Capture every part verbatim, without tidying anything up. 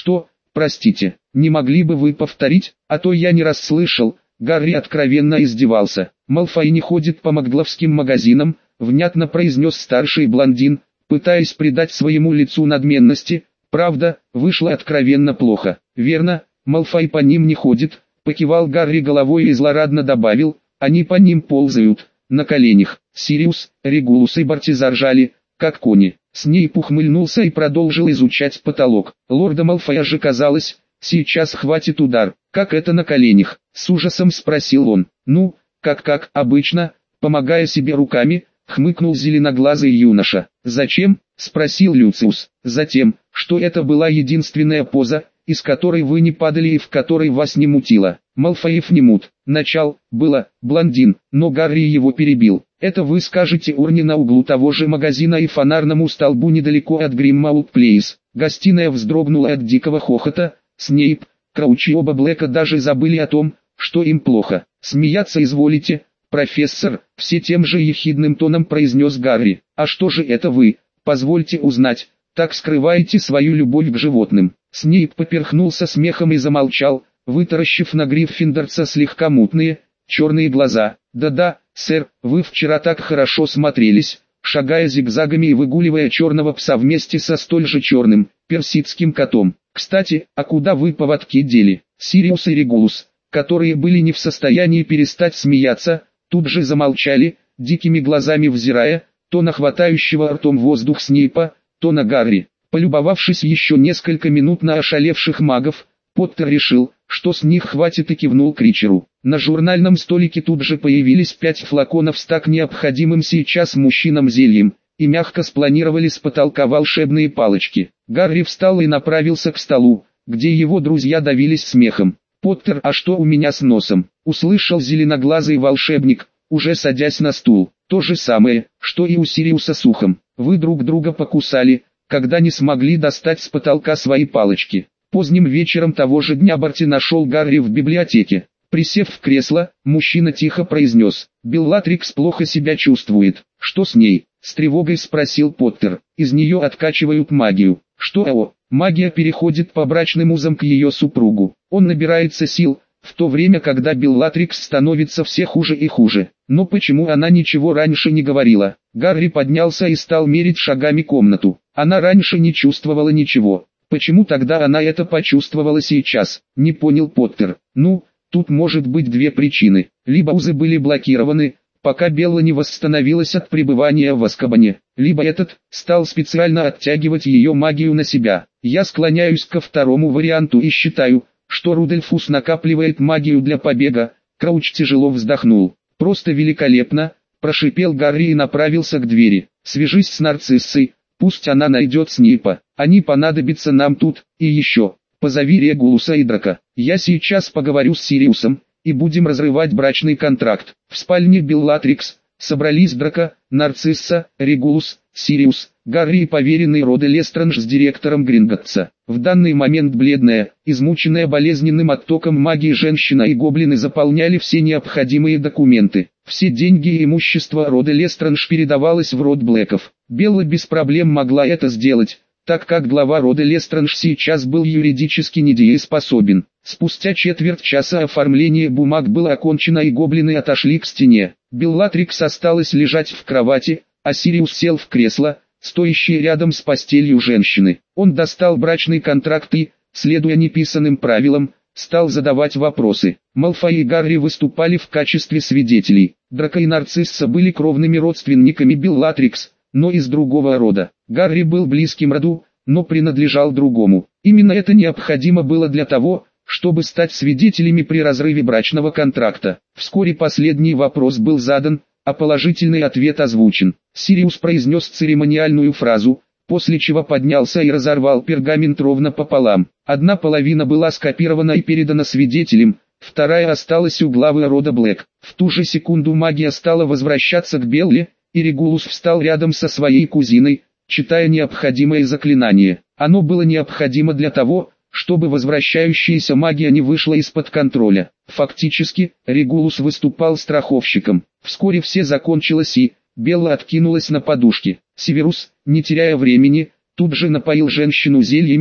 Что, простите, не могли бы вы повторить, а то я не расслышал. Гарри откровенно издевался. Малфой не ходит по магловским магазинам, внятно произнес старший блондин, пытаясь придать своему лицу надменности. Правда, вышло откровенно плохо. Верно, Малфой по ним не ходит, покивал Гарри головой и злорадно добавил, они по ним ползают, на коленях. Сириус, Регулус и Барти заржали, как кони. Снейп ухмыльнулся и продолжил изучать потолок. Лорда Малфоя же казалось, сейчас хватит удар. Как это на коленях? С ужасом спросил он. Ну, как-как обычно, помогая себе руками, хмыкнул зеленоглазый юноша. Зачем? Спросил Люциус. Затем, что это была единственная поза, из которой вы не падали и в которой вас не мутило. Малфоев не мут. Начал, было, блондин, но Гарри его перебил. Это вы скажете урне на углу того же магазина и фонарному столбу недалеко от Гриммаут Плейс. Гостиная вздрогнула от дикого хохота. Снейп, Крауч и оба Блэка даже забыли о том, что им плохо. Смеяться изволите, профессор, все тем же ехидным тоном произнес Гарри. А что же это вы, позвольте узнать, так скрываете свою любовь к животным? Снейп поперхнулся смехом и замолчал, вытаращив на Гриффиндорца слегка мутные, черные глаза. Да-да, сэр, вы вчера так хорошо смотрелись, шагая зигзагами и выгуливая черного пса вместе со столь же черным, персидским котом. Кстати, а куда вы поводки дели? Сириус и Регулус, которые были не в состоянии перестать смеяться, тут же замолчали, дикими глазами взирая, то на хватающего ртом воздух Снейпа, то на Гарри. Полюбовавшись еще несколько минут на ошалевших магов, Поттер решил, что с них хватит и кивнул Кричеру. На журнальном столике тут же появились пять флаконов с так необходимым сейчас мужчинам зельем, и мягко спланировали с потолка волшебные палочки. Гарри встал и направился к столу, где его друзья давились смехом. «Поттер, а что у меня с носом?» — услышал зеленоглазый волшебник, уже садясь на стул. «То же самое, что и у Сириуса с ухом. Вы друг друга покусали, когда не смогли достать с потолка свои палочки». Поздним вечером того же дня Барти нашел Гарри в библиотеке. Присев в кресло, мужчина тихо произнес: «Беллатрикс плохо себя чувствует. Что с ней?» — с тревогой спросил Поттер. «Из нее откачивают магию». «Что? О, магия переходит по брачным узам к ее супругу. Он набирается сил, в то время когда Беллатрикс становится все хуже и хуже. Но почему она ничего раньше не говорила?» Гарри поднялся и стал мерить шагами комнату. Она раньше не чувствовала ничего. Почему тогда она это почувствовала сейчас? Не понял Поттер. Ну, тут может быть две причины. Либо узы были блокированы, пока Белла не восстановилась от пребывания в Азкабане, либо этот стал специально оттягивать ее магию на себя. Я склоняюсь ко второму варианту и считаю, что Рудольфус накапливает магию для побега. Крауч тяжело вздохнул. Просто великолепно, прошипел Гарри и направился к двери. Свяжись с Нарциссой, пусть она найдет Снейпа. Они понадобятся нам тут, и еще, позови Регулуса и Драка. Я сейчас поговорю с Сириусом, и будем разрывать брачный контракт. В спальне Беллатрикс собрались Драка, Нарцисса, Регулус, Сириус, Гарри и поверенный Рода Лестранж с директором Гринготца. В данный момент бледная, измученная болезненным оттоком магии женщина и гоблины заполняли все необходимые документы. Все деньги и имущество Рода Лестранж передавалось в род Блэков. Белла без проблем могла это сделать, так как глава рода Лестранж сейчас был юридически недееспособен. Спустя четверть часа оформление бумаг было окончено и гоблины отошли к стене. Беллатрикс осталась лежать в кровати, а Сириус сел в кресло, стоящее рядом с постелью женщины. Он достал брачный контракт и, следуя неписанным правилам, стал задавать вопросы. Малфой и Гарри выступали в качестве свидетелей. Драко и Нарцисса были кровными родственниками Беллатрикс, но из другого рода. Гарри был близким роду, но принадлежал другому. Именно это необходимо было для того, чтобы стать свидетелями при разрыве брачного контракта. Вскоре последний вопрос был задан, а положительный ответ озвучен. Сириус произнес церемониальную фразу, после чего поднялся и разорвал пергамент ровно пополам. Одна половина была скопирована и передана свидетелям, вторая осталась у главы рода Блэк. В ту же секунду магия стала возвращаться к Белле, и Регулус встал рядом со своей кузиной, читая необходимое заклинание. Оно было необходимо для того, чтобы возвращающаяся магия не вышла из-под контроля. Фактически, Регулус выступал страховщиком. Вскоре все закончилось и Белла откинулась на подушке. Северус, не теряя времени, тут же напоил женщину зельями,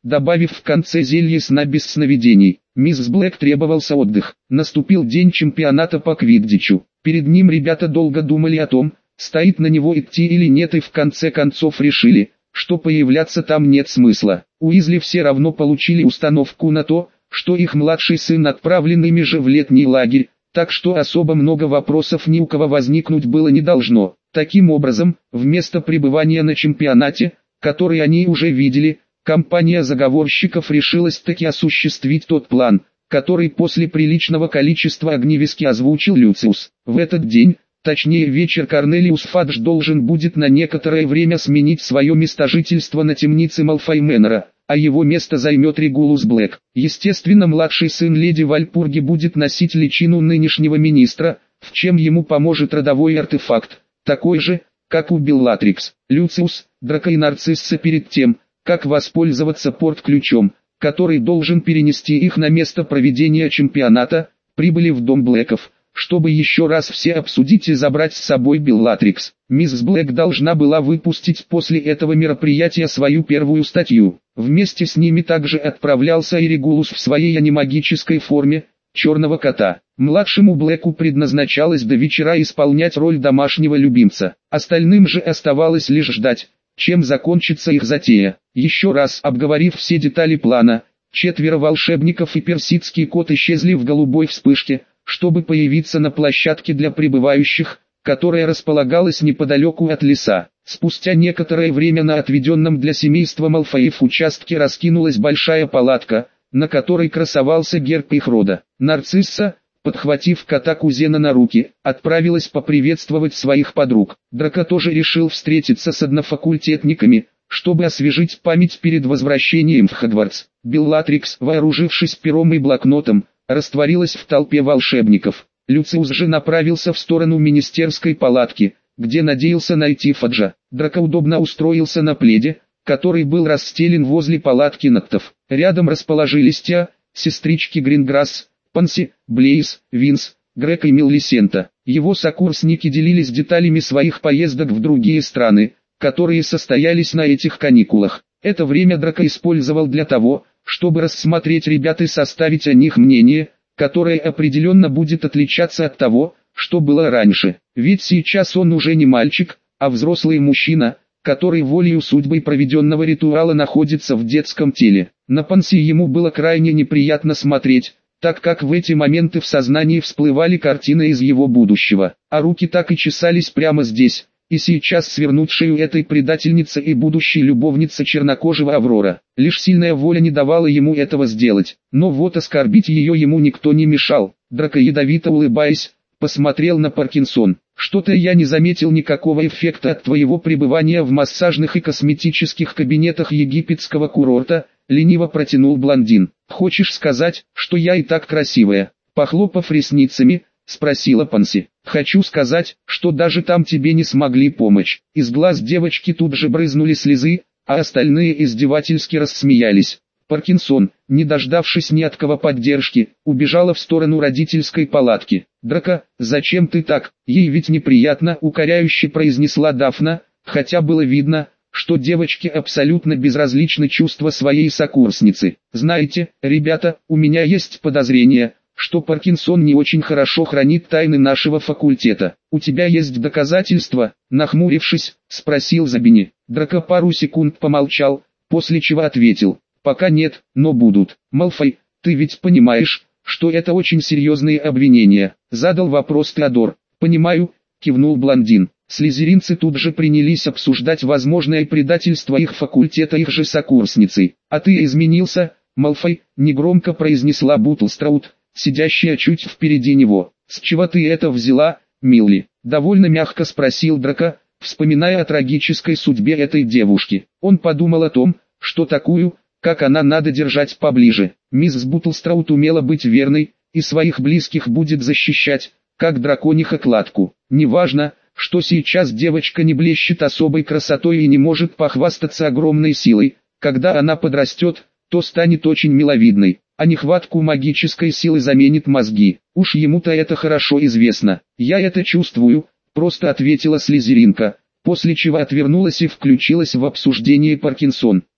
добавив в конце зелье сна без сновидений. Мисс Блэк требовался отдых. Наступил день чемпионата по квиддичу. Перед ним ребята долго думали о том, стоит на него идти или нет, и в конце концов решили, что появляться там нет смысла. Уизли все равно получили установку на то, что их младший сын отправлен ими же в летний лагерь, так что особо много вопросов ни у кого возникнуть было не должно. Таким образом, вместо пребывания на чемпионате, который они уже видели, компания заговорщиков решилась таки осуществить тот план, который после приличного количества огневески озвучил Люциус. В этот день, точнее вечер, Корнелиус Фадж должен будет на некоторое время сменить свое место жительства на темнице Малфой Мэннера, а его место займет Регулус Блэк. Естественно, младший сын леди Вальпурги будет носить личину нынешнего министра, в чем ему поможет родовой артефакт, такой же, как у Беллатрикс. Люциус, Драко и Нарцисса перед тем, как воспользоваться порт-ключом, который должен перенести их на место проведения чемпионата, прибыли в дом Блэков, чтобы еще раз все обсудить и забрать с собой Беллатрикс. Мисс Блэк должна была выпустить после этого мероприятия свою первую статью. Вместе с ними также отправлялся и Регулус в своей анимагической форме, черного кота. Младшему Блэку предназначалось до вечера исполнять роль домашнего любимца. Остальным же оставалось лишь ждать, чем закончится их затея. Еще раз обговорив все детали плана, четверо волшебников и персидский кот исчезли в голубой вспышке, чтобы появиться на площадке для прибывающих, которая располагалась неподалеку от леса. Спустя некоторое время на отведенном для семейства Малфоев участке раскинулась большая палатка, на которой красовался герб их рода. Нарцисса, подхватив кота кузена на руки, отправилась поприветствовать своих подруг. Драко тоже решил встретиться с однофакультетниками, чтобы освежить память перед возвращением в Хогвартс. Беллатрикс, вооружившись пером и блокнотом, растворилась в толпе волшебников. Люциус же направился в сторону министерской палатки, где надеялся найти Фаджа. Драко удобно устроился на пледе, который был расстелен возле палатки Ноктов. Рядом расположились Тиа, сестрички Гринграсс, Панси, Блейз, Винс, Грег и Миллисента. Его сокурсники делились деталями своих поездок в другие страны, которые состоялись на этих каникулах. Это время Драко использовал для того, чтобы рассмотреть ребят и составить о них мнение, которое определенно будет отличаться от того, что было раньше. Ведь сейчас он уже не мальчик, а взрослый мужчина, который волею судьбы проведенного ритуала находится в детском теле. На Панси ему было крайне неприятно смотреть, так как в эти моменты в сознании всплывали картины из его будущего, а руки так и чесались прямо здесь, и сейчас свернуть шею этой предательницы и будущей любовницы чернокожего Аврора. Лишь сильная воля не давала ему этого сделать, но вот оскорбить ее ему никто не мешал. Драко, ядовито улыбаясь, посмотрел на Паркинсон. «Что-то я не заметил никакого эффекта от твоего пребывания в массажных и косметических кабинетах египетского курорта», лениво протянул блондин. «Хочешь сказать, что я и так красивая?» Похлопав ресницами, спросила Панси. «Хочу сказать, что даже там тебе не смогли помочь». Из глаз девочки тут же брызнули слезы, а остальные издевательски рассмеялись. Паркинсон, не дождавшись ни от кого поддержки, убежала в сторону родительской палатки. «Драко, зачем ты так? Ей ведь неприятно», — укоряюще произнесла Дафна, хотя было видно, что девочке абсолютно безразличны чувства своей сокурсницы. «Знаете, ребята, у меня есть подозрение, что Паркинсон не очень хорошо хранит тайны нашего факультета. У тебя есть доказательства?» Нахмурившись, спросил Забини. Драко пару секунд помолчал, после чего ответил: «Пока нет, но будут». «Малфой, ты ведь понимаешь, что это очень серьезные обвинения?» Задал вопрос Теодор. «Понимаю», кивнул блондин. Слизеринцы тут же принялись обсуждать возможное предательство их факультета их же сокурсницей. «А ты изменился, Малфой», негромко произнесла Бутлстраут, сидящая чуть впереди него. «С чего ты это взяла, Милли?» Довольно мягко спросил Драко, вспоминая о трагической судьбе этой девушки. Он подумал о том, что такую, как она, надо держать поближе. Мисс Бутлстраут умела быть верной, и своих близких будет защищать, как дракониха кладку. Неважно, что сейчас девочка не блещет особой красотой и не может похвастаться огромной силой, когда она подрастет, то станет очень миловидной, а нехватку магической силы заменит мозги. Уж ему-то это хорошо известно. «Я это чувствую», просто ответила слизеринка, после чего отвернулась и включилась в обсуждение Паркинсон.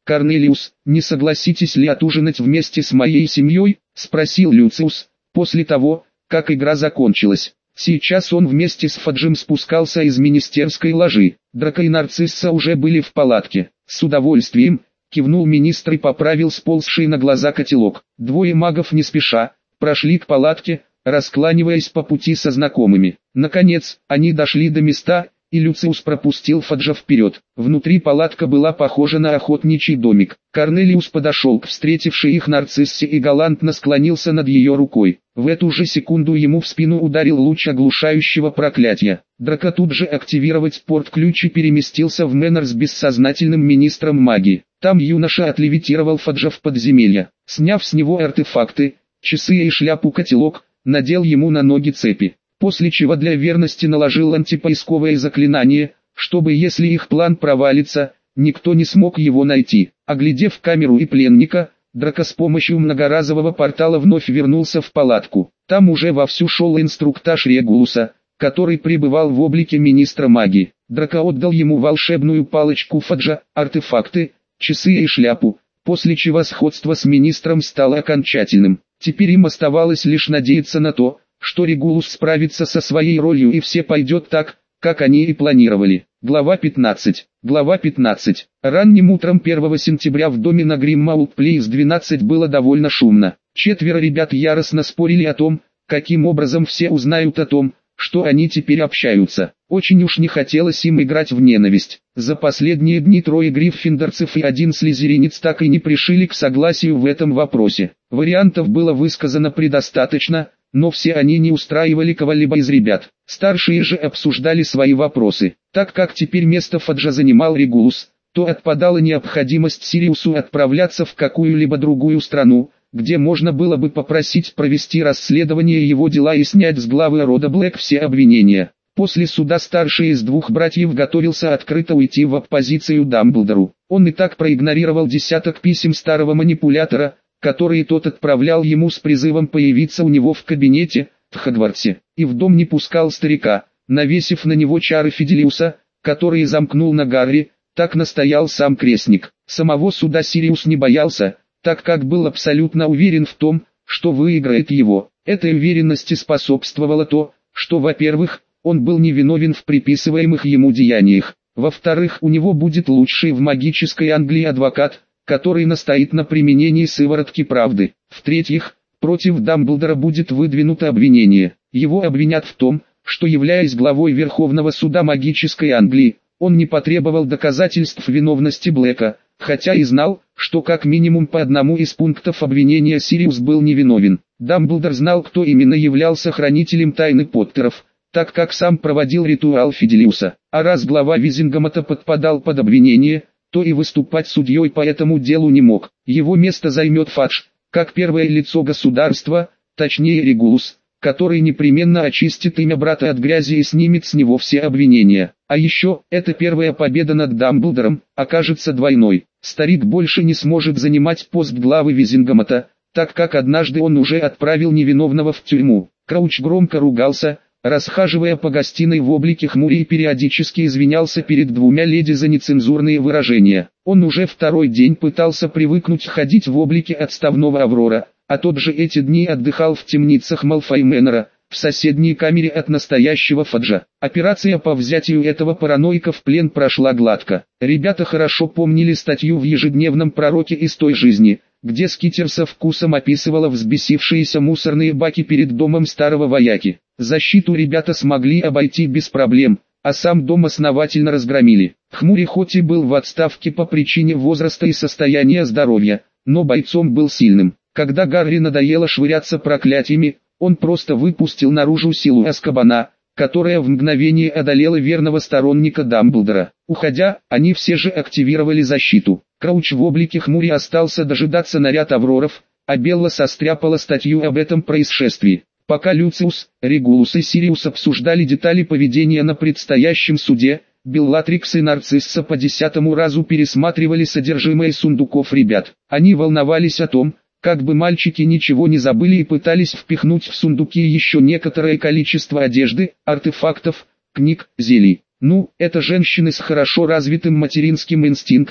«Корнелиус, не согласитесь ли отужинать вместе с моей семьей?» – спросил Люциус, после того, как игра закончилась. Сейчас он вместе с Фаджем спускался из министерской ложи. Драко и Нарцисса уже были в палатке. «С удовольствием», – кивнул министр и поправил сползший на глаза котелок. Двое магов не спеша прошли к палатке, раскланиваясь по пути со знакомыми. Наконец, они дошли до места, и Люциус пропустил Фаджа вперед. Внутри палатка была похожа на охотничий домик. Корнелиус подошел к встретившей их Нарциссе и галантно склонился над ее рукой. В эту же секунду ему в спину ударил луч оглушающего проклятия. Драко тут же активировать порт-ключ и переместился в Мэннер с бессознательным министром магии. Там юноша отлевитировал Фаджа в подземелье. Сняв с него артефакты, часы и шляпу-котелок, надел ему на ноги цепи. После чего для верности наложил антипоисковое заклинание, чтобы если их план провалится, никто не смог его найти. Оглядев камеру и пленника, Драко с помощью многоразового портала вновь вернулся в палатку. Там уже вовсю шел инструктаж Регулуса, который пребывал в облике министра магии. Драко отдал ему волшебную палочку Фаджа, артефакты, часы и шляпу, после чего сходство с министром стало окончательным. Теперь им оставалось лишь надеяться на то, что Регулус справится со своей ролью и все пойдет так, как они и планировали. Глава пятнадцать. Глава пятнадцать. Ранним утром первого сентября в доме на Гриммаут Плейс двенадцать было довольно шумно. Четверо ребят яростно спорили о том, каким образом все узнают о том, что они теперь общаются. Очень уж не хотелось им играть в ненависть. За последние дни трое гриффиндорцев и один слизеринец так и не пришли к согласию в этом вопросе. Вариантов было высказано предостаточно, но все они не устраивали кого-либо из ребят. Старшие же обсуждали свои вопросы. Так как теперь место Фаджа занимал Регулус, то отпадала необходимость Сириусу отправляться в какую-либо другую страну, где можно было бы попросить провести расследование его дела и снять с главы рода Блэк все обвинения. После суда старший из двух братьев готовился открыто уйти в оппозицию Дамблдору. Он и так проигнорировал десяток писем старого манипулятора, которые тот отправлял ему с призывом появиться у него в кабинете, в Хогвартсе, и в дом не пускал старика, навесив на него чары Фиделиуса, которые замкнул на Гарри, так настоял сам крестник. Самого суда Сириус не боялся, так как был абсолютно уверен в том, что выиграет его. Этой уверенности способствовало то, что, во-первых, он был невиновен в приписываемых ему деяниях, во-вторых, у него будет лучший в магической Англии адвокат, который настоит на применении сыворотки правды. В-третьих, против Дамблдора будет выдвинуто обвинение. Его обвинят в том, что, являясь главой Верховного суда магической Англии, он не потребовал доказательств виновности Блэка, хотя и знал, что как минимум по одному из пунктов обвинения Сириус был невиновен. Дамблдор знал, кто именно являлся хранителем тайны Поттеров, так как сам проводил ритуал Фиделиуса. А раз глава Визингомота подпадал под обвинение, то и выступать судьей по этому делу не мог. Его место займет Фадж, как первое лицо государства, точнее Регулус, который непременно очистит имя брата от грязи и снимет с него все обвинения. А еще, эта первая победа над Дамблдором окажется двойной. Старик больше не сможет занимать пост главы Визингомота, так как однажды он уже отправил невиновного в тюрьму. Крауч громко ругался, расхаживая по гостиной в облике хмури, и периодически извинялся перед двумя леди за нецензурные выражения. Он уже второй день пытался привыкнуть ходить в облике отставного Аврора, а тот же эти дни отдыхал в темницах Малфой Мэннера, в соседней камере от настоящего Фаджа. Операция по взятию этого параноика в плен прошла гладко. Ребята хорошо помнили статью в ежедневном пророке из той жизни, где Скитер со вкусом описывала взбесившиеся мусорные баки перед домом старого вояки. Защиту ребята смогли обойти без проблем, а сам дом основательно разгромили. Хмури хоть и был в отставке по причине возраста и состояния здоровья, но бойцом был сильным. Когда Гарри надоело швыряться проклятиями, он просто выпустил наружу силу Азкабана, которая в мгновение одолела верного сторонника Дамблдора. Уходя, они все же активировали защиту. Крауч в облике хмури остался дожидаться наряд Авроров, а Белла состряпала статью об этом происшествии. Пока Люциус, Регулус и Сириус обсуждали детали поведения на предстоящем суде, Беллатрикс и Нарцисса по десятому разу пересматривали содержимое сундуков ребят. Они волновались о том, как бы мальчики ничего не забыли, и пытались впихнуть в сундуки еще некоторое количество одежды, артефактов, книг, зелий. Ну, это женщины с хорошо развитым материнским инстинктом,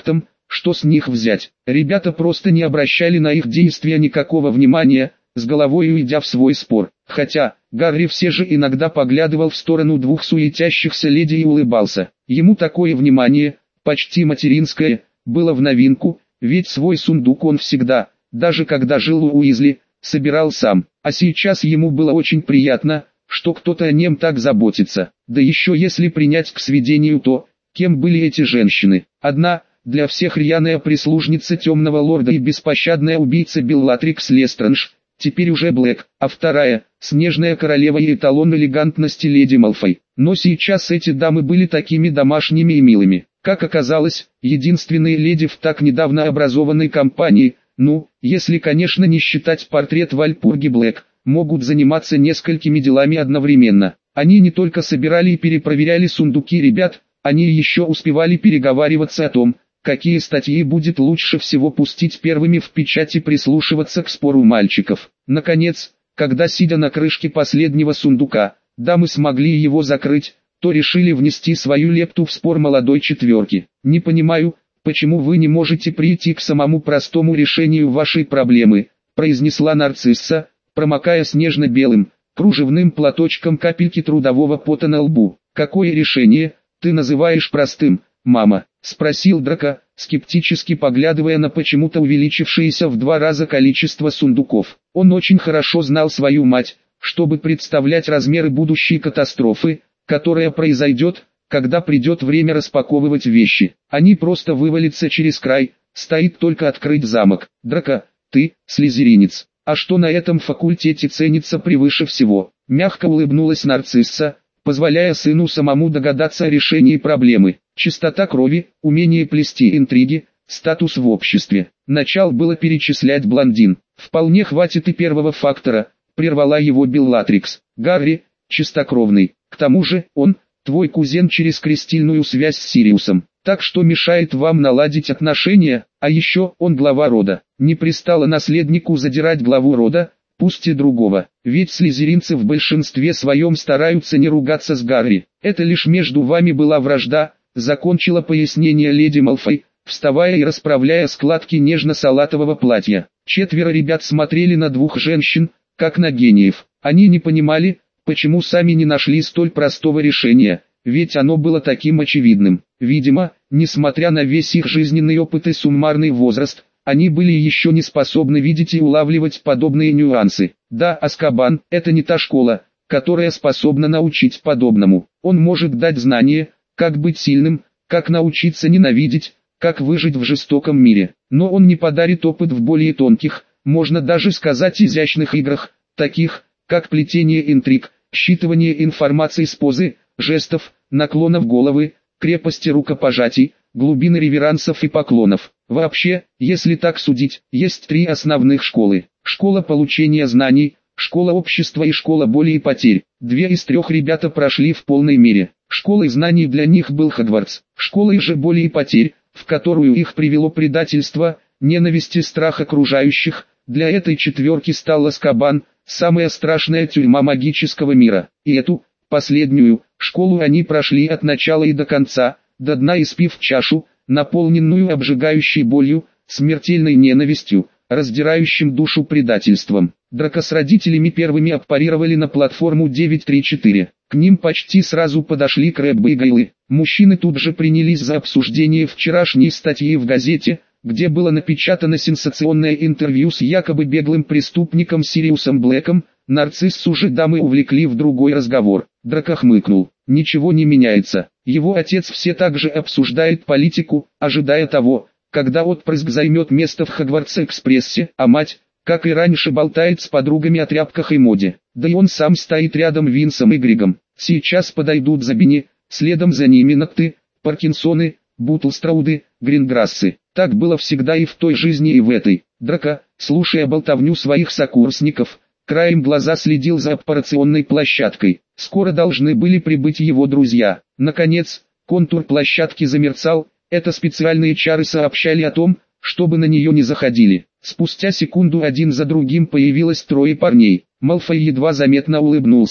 что с них взять? Ребята просто не обращали на их действия никакого внимания, с головой уйдя в свой спор. Хотя, Гарри все же иногда поглядывал в сторону двух суетящихся леди и улыбался. Ему такое внимание, почти материнское, было в новинку, ведь свой сундук он всегда, даже когда жил у Уизли, собирал сам. А сейчас ему было очень приятно, что кто-то о нем так заботится. Да еще если принять к сведению то, кем были эти женщины. Одна, для всех рьяная прислужница темного лорда и беспощадная убийца Беллатрикс Лестранж, теперь уже Блэк, а вторая, снежная королева и эталон элегантности леди Малфой. Но сейчас эти дамы были такими домашними и милыми. Как оказалось, единственные леди в так недавно образованной компании, ну, если конечно не считать портрет Вальпурги Блэк, могут заниматься несколькими делами одновременно. Они не только собирали и перепроверяли сундуки ребят, они еще успевали переговариваться о том, какие статьи будет лучше всего пустить первыми в печать и прислушиваться к спору мальчиков. Наконец, когда сидя на крышке последнего сундука, дамы смогли его закрыть, то решили внести свою лепту в спор молодой четверки. «Не понимаю, почему вы не можете прийти к самому простому решению вашей проблемы», произнесла нарцисса, промокая снежно-белым, кружевным платочком капельки трудового пота на лбу. «Какое решение ты называешь простым, мама?» — спросил Драко, скептически поглядывая на почему-то увеличившееся в два раза количество сундуков. Он очень хорошо знал свою мать, чтобы представлять размеры будущей катастрофы, которая произойдет, когда придет время распаковывать вещи. Они просто вывалятся через край, стоит только открыть замок. «Драко, ты, слизеринец, а что на этом факультете ценится превыше всего?» Мягко улыбнулась нарцисса, позволяя сыну самому догадаться о решении проблемы. Чистота крови, умение плести интриги, статус в обществе. Начал было перечислять блондин. «Вполне хватит и первого фактора», прервала его Беллатрикс. «Гарри, чистокровный. К тому же, он, твой кузен через крестильную связь с Сириусом. Так что мешает вам наладить отношения, а еще он глава рода. Не пристало наследнику задирать главу рода, пусть и другого. Ведь слизеринцы в большинстве своем стараются не ругаться с Гарри. Это лишь между вами была вражда», закончила пояснение леди Малфой, вставая и расправляя складки нежно-салатового платья. Четверо ребят смотрели на двух женщин, как на гениев. Они не понимали, почему сами не нашли столь простого решения, ведь оно было таким очевидным. Видимо, несмотря на весь их жизненный опыт и суммарный возраст, они были еще не способны видеть и улавливать подобные нюансы. Да, Азкабан – это не та школа, которая способна научить подобному. Он может дать знания, как быть сильным, как научиться ненавидеть, как выжить в жестоком мире. Но он не подарит опыт в более тонких, можно даже сказать изящных играх, таких, как плетение интриг, считывание информации с позы, жестов, наклонов головы, крепости рукопожатий, глубины реверансов и поклонов. Вообще, если так судить, есть три основных школы. Школа получения знаний, школа общества и школа боли и потерь. Две из трех ребята прошли в полной мере. Школой знаний для них был Хогвартс. Школой же боли и потерь, в которую их привело предательство, ненависть и страх окружающих, для этой четверки стал Азкабан, самая страшная тюрьма магического мира. И эту, последнюю, школу они прошли от начала и до конца, до дна испив чашу, наполненную обжигающей болью, смертельной ненавистью, раздирающим душу предательством. Драко с родителями первыми аппарировали на платформу девять три четыре. К ним почти сразу подошли Крэббы и Гайлы. Мужчины тут же принялись за обсуждение вчерашней статьи в газете, где было напечатано сенсационное интервью с якобы беглым преступником Сириусом Блэком. Нарциссу же дамы увлекли в другой разговор. Драко хмыкнул. Ничего не меняется. Его отец все так же обсуждает политику, ожидая того, когда отпрыск займет место в Хогвартс-экспрессе, а мать, как и раньше, болтает с подругами о тряпках и моде. Да и он сам стоит рядом Винсом и Григом. Сейчас подойдут Забини, следом за ними Нокты, Паркинсоны, Бутлстрауды, Гринграссы. Так было всегда и в той жизни, и в этой. Драко, слушая болтовню своих сокурсников, краем глаза следил за операционной площадкой. Скоро должны были прибыть его друзья. Наконец, контур площадки замерцал, это специальные чары сообщали о том, чтобы на нее не заходили. Спустя секунду один за другим появилось трое парней. Малфой едва заметно улыбнулся.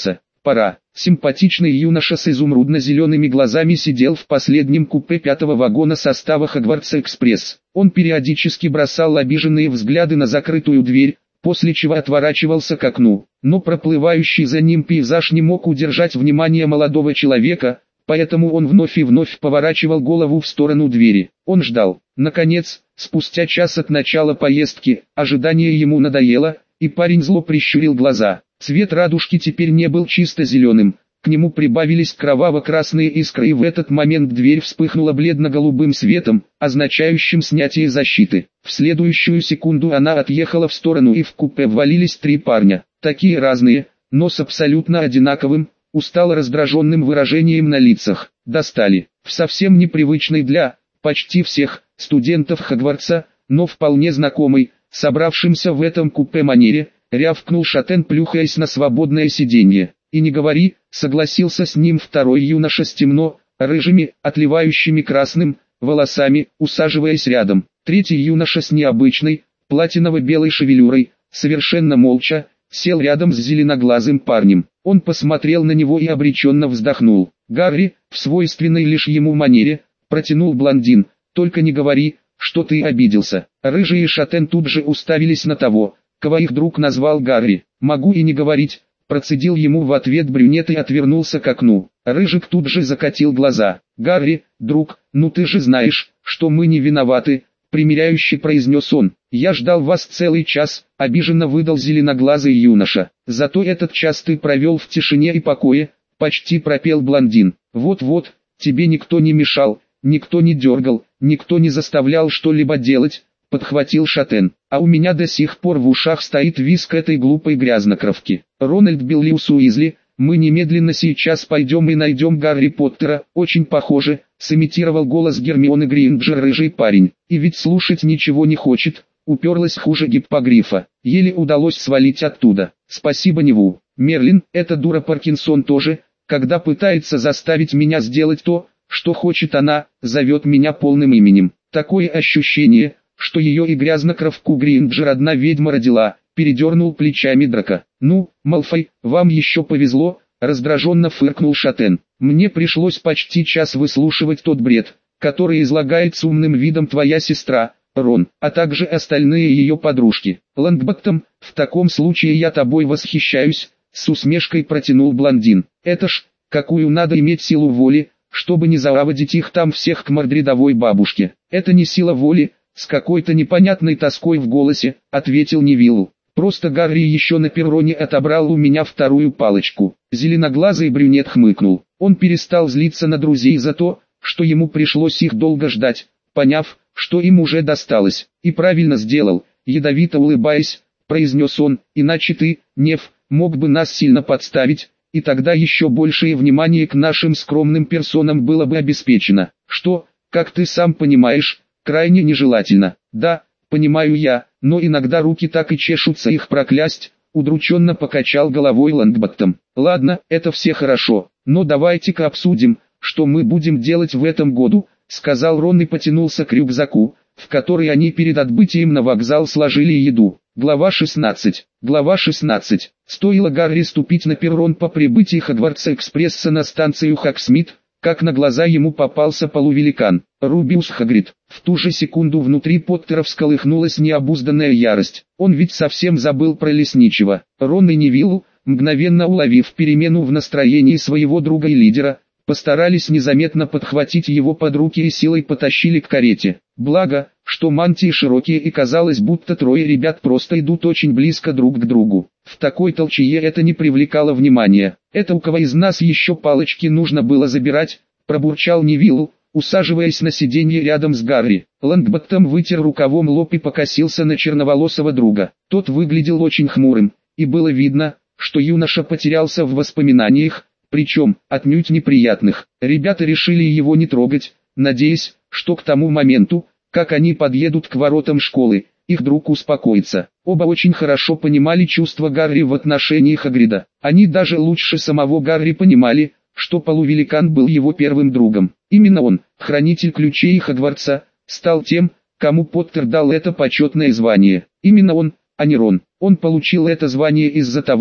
пора. Симпатичный юноша с изумрудно-зелеными глазами сидел в последнем купе пятого вагона состава Хогвартс-экспресс. Он периодически бросал обиженные взгляды на закрытую дверь, после чего отворачивался к окну. Но проплывающий за ним пейзаж не мог удержать внимание молодого человека, поэтому он вновь и вновь поворачивал голову в сторону двери. Он ждал. Наконец, спустя час от начала поездки, ожидание ему надоело, и парень зло прищурил глаза. Цвет радужки теперь не был чисто зеленым, к нему прибавились кроваво-красные искры, и в этот момент дверь вспыхнула бледно-голубым светом, означающим снятие защиты. В следующую секунду она отъехала в сторону, и в купе ввалились три парня, такие разные, но с абсолютно одинаковым, устало раздраженным выражением на лицах. Достали, в совсем непривычной для, почти всех, студентов Хогвартса, но вполне знакомой, собравшимся в этом купе манере, рявкнул Шатен, плюхаясь на свободное сиденье. «И не говори», согласился с ним второй юноша с темно, рыжими, отливающими красным, волосами, усаживаясь рядом. Третий юноша с необычной, платиново-белой шевелюрой, совершенно молча, сел рядом с зеленоглазым парнем. Он посмотрел на него и обреченно вздохнул. «Гарри», в свойственной лишь ему манере, протянул блондин, «только не говори, что ты обиделся». Рыжий и Шатен тут же уставились на того, кого их друг назвал Гарри. «Могу и не говорить», процедил ему в ответ брюнет и отвернулся к окну. Рыжик тут же закатил глаза. «Гарри, друг, ну ты же знаешь, что мы не виноваты», примиряюще произнес он. «Я ждал вас целый час», обиженно выдал зеленоглазый юноша. «Зато этот час ты провел в тишине и покое», почти пропел блондин. «Вот-вот, тебе никто не мешал, никто не дергал, никто не заставлял что-либо делать», подхватил Шатен. «А у меня до сих пор в ушах стоит визг этой глупой грязнокровки. Рональд Беллиус Уизли, мы немедленно сейчас пойдем и найдем Гарри Поттера, очень похоже», сымитировал голос Гермионы Грейнджер рыжий парень. И ведь слушать ничего не хочет, уперлась хуже гиппогрифа. Еле удалось свалить оттуда. «Спасибо, Неву. Мерлин, эта дура Паркинсон тоже, когда пытается заставить меня сделать то, что хочет она, зовет меня полным именем. Такое ощущение, что ее и грязнокровку Грейнджер одна ведьма родила», передернул плечами Драко. «Ну, Малфой, вам еще повезло», раздраженно фыркнул Шатен. «Мне пришлось почти час выслушивать тот бред, который излагает с умным видом твоя сестра, Рон, а также остальные ее подружки. Лонгботтом, в таком случае я тобой восхищаюсь», с усмешкой протянул блондин. «Это ж, какую надо иметь силу воли, чтобы не заводить их там всех к мордридовой бабушке». «Это не сила воли», с какой-то непонятной тоской в голосе, ответил Невилл. «Просто Гарри еще на перроне отобрал у меня вторую палочку». Зеленоглазый брюнет хмыкнул. Он перестал злиться на друзей за то, что ему пришлось их долго ждать, поняв, что им уже досталось. «И правильно сделал», ядовито улыбаясь, произнес он, «иначе ты, Нев, мог бы нас сильно подставить, и тогда еще большее внимание к нашим скромным персонам было бы обеспечено, что, как ты сам понимаешь, крайне нежелательно». «Да, понимаю я, но иногда руки так и чешутся их проклясть», удрученно покачал головой Лонгботтом. «Ладно, это все хорошо, но давайте-ка обсудим, что мы будем делать в этом году», сказал Рон и потянулся к рюкзаку, в который они перед отбытием на вокзал сложили еду. Глава шестнадцать. Глава шестнадцать. Стоило Гарри ступить на перрон по прибытии Хогвартс-экспресса на станцию Хогсмит, как на глаза ему попался полувеликан, Рубиус Хагрид. В ту же секунду внутри Поттера всколыхнулась необузданная ярость. Он ведь совсем забыл про лесничего. Рон и Невилл, мгновенно уловив перемену в настроении своего друга и лидера, постарались незаметно подхватить его под руки и силой потащили к карете. Благо, что мантии широкие и казалось, будто трое ребят просто идут очень близко друг к другу. В такой толчее это не привлекало внимания. «Это у кого из нас еще палочки нужно было забирать?» пробурчал Невилл, усаживаясь на сиденье рядом с Гарри. Лонгботтом вытер рукавом лоб и покосился на черноволосого друга. Тот выглядел очень хмурым, и было видно, что юноша потерялся в воспоминаниях, причем, отнюдь неприятных. Ребята решили его не трогать, надеясь, что к тому моменту, как они подъедут к воротам школы, их друг успокоится. Оба очень хорошо понимали чувства Гарри в отношении Хагрида. Они даже лучше самого Гарри понимали, что полувеликан был его первым другом. Именно он, хранитель ключей Хогвартса, стал тем, кому Поттер дал это почетное звание. Именно он, а не Рон. Он получил это звание из-за того,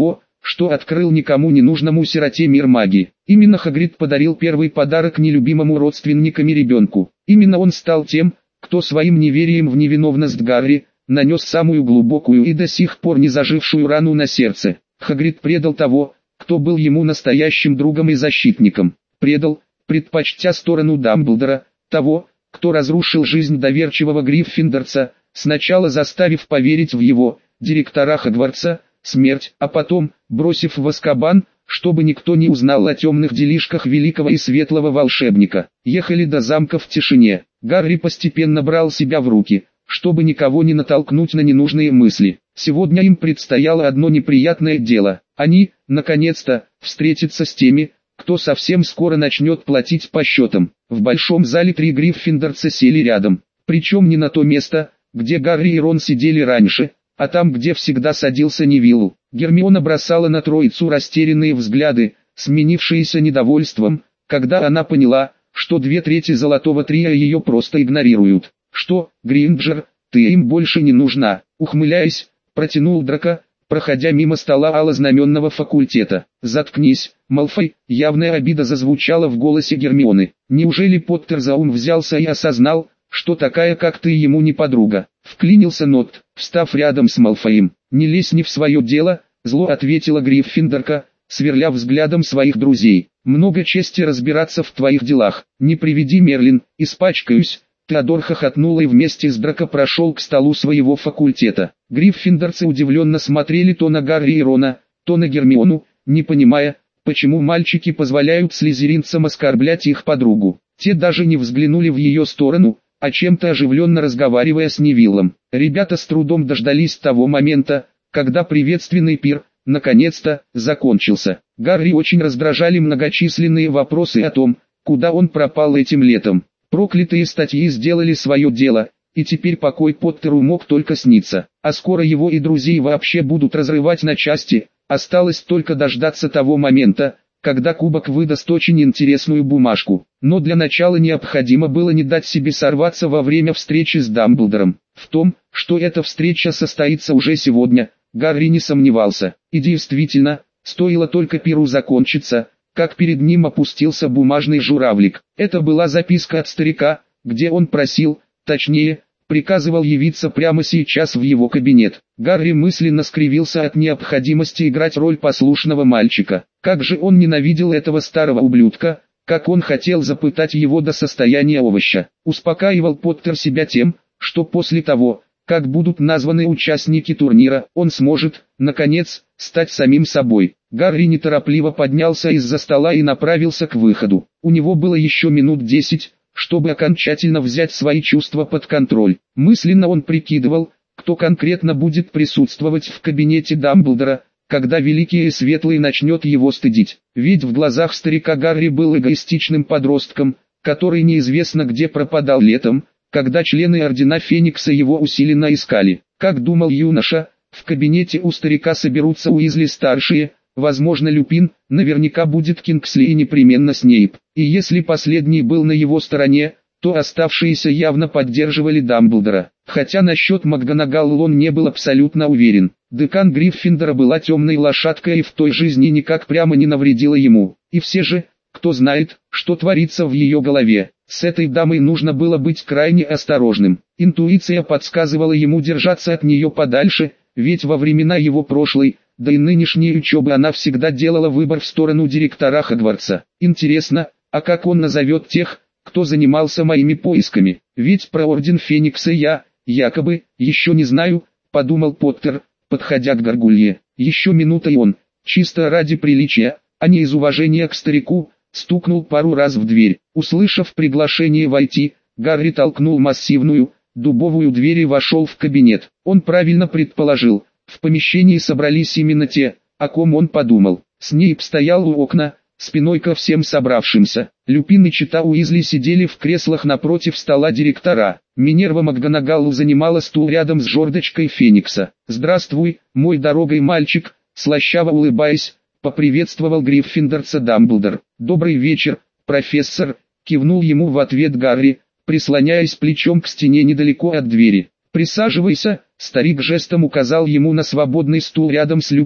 что открыл никому не нужному сироте мир магии. Именно Хагрид подарил первый подарок нелюбимому родственниками ребенку. Именно он стал тем, кто своим неверием в невиновность Гарри нанес самую глубокую и до сих пор не зажившую рану на сердце. Хагрид предал того, кто был ему настоящим другом и защитником. Предал, предпочтя сторону Дамблдора, того, кто разрушил жизнь доверчивого гриффиндорца, сначала заставив поверить в его, директора Хогвартса, смерть, а потом, бросив в Азкабан, чтобы никто не узнал о темных делишках великого и светлого волшебника. Ехали до замка в тишине. Гарри постепенно брал себя в руки, чтобы никого не натолкнуть на ненужные мысли. Сегодня им предстояло одно неприятное дело. Они, наконец-то, встретятся с теми, кто совсем скоро начнет платить по счетам. В большом зале три гриффиндорца сели рядом. Причем не на то место, где Гарри и Рон сидели раньше, а там, где всегда садился Невилл. Гермиона бросала на троицу растерянные взгляды, сменившиеся недовольством, когда она поняла, что две трети золотого трио ее просто игнорируют. «Что, Гринджер, ты им больше не нужна?» Ухмыляясь, протянул Драко, проходя мимо стола алознаменного факультета. «Заткнись, Малфой!» Явная обида зазвучала в голосе Гермионы. «Неужели Поттер за ум взялся и осознал, что такая как ты ему не подруга?» Вклинился Нот, встав рядом с Малфоем. «Не лезь не в свое дело», зло ответила Гриффиндорка, сверля взглядом своих друзей. «Много чести разбираться в твоих делах. Не приведи, Мерлин, испачкаюсь». Теодор хохотнул и вместе с Драко прошел к столу своего факультета. Гриффиндорцы удивленно смотрели то на Гарри и Рона, то на Гермиону, не понимая, почему мальчики позволяют слизеринцам оскорблять их подругу. Те даже не взглянули в ее сторону, о чем-то оживленно разговаривая с Невиллом. Ребята с трудом дождались того момента, когда приветственный пир, наконец-то, закончился. Гарри очень раздражали многочисленные вопросы о том, куда он пропал этим летом. Проклятые статьи сделали свое дело, и теперь покой Поттеру мог только сниться. А скоро его и друзей вообще будут разрывать на части, осталось только дождаться того момента, когда Кубок выдаст очень интересную бумажку. Но для начала необходимо было не дать себе сорваться во время встречи с Дамблдором. В том, что эта встреча состоится уже сегодня, Гарри не сомневался. И действительно, стоило только пиру закончиться, как перед ним опустился бумажный журавлик. Это была записка от старика, где он просил, точнее, приказывал явиться прямо сейчас в его кабинет. Гарри мысленно скривился от необходимости играть роль послушного мальчика. Как же он ненавидел этого старого ублюдка, как он хотел запытать его до состояния овоща. Успокаивал Поттер себя тем, что после того, как будут названы участники турнира, он сможет, наконец, стать самим собой. Гарри неторопливо поднялся из-за стола и направился к выходу. У него было еще минут десять, чтобы окончательно взять свои чувства под контроль. Мысленно он прикидывал, кто конкретно будет присутствовать в кабинете Дамблдора, когда Великий и Светлый начнет его стыдить. Ведь в глазах старика Гарри был эгоистичным подростком, который неизвестно где пропадал летом, когда члены Ордена Феникса его усиленно искали. Как думал юноша, в кабинете у старика соберутся Уизли-старшие, возможно Люпин, наверняка будет Кингсли и непременно Снейп. И если последний был на его стороне, то оставшиеся явно поддерживали Дамблдора. Хотя насчет МакГонагал он не был абсолютно уверен. Декан Гриффиндора была темной лошадкой и в той жизни никак прямо не навредила ему. И все же, кто знает, что творится в ее голове. С этой дамой нужно было быть крайне осторожным. Интуиция подсказывала ему держаться от нее подальше, ведь во времена его прошлой, да и нынешней учебы она всегда делала выбор в сторону директора Хогвартса. Интересно, а как он назовет тех, кто занимался моими поисками? Ведь про Орден Феникса я, якобы, еще не знаю, подумал Поттер, подходя к Гаргулье. Еще минута и он, чисто ради приличия, а не из уважения к старику, стукнул пару раз в дверь. Услышав приглашение войти, Гарри толкнул массивную, дубовую дверь и вошел в кабинет. Он правильно предположил, в помещении собрались именно те, о ком он подумал. Снейп стоял у окна, спиной ко всем собравшимся. Люпин и чета Уизли сидели в креслах напротив стола директора. Минерва МакГонагал занимала стул рядом с жердочкой Феникса. «Здравствуй, мой дорогой мальчик», слащаво улыбаясь, поприветствовал гриффиндорца Дамблдор. «Добрый вечер, профессор», кивнул ему в ответ Гарри, прислоняясь плечом к стене недалеко от двери. «Присаживайся», старик жестом указал ему на свободный стул рядом с Люпином.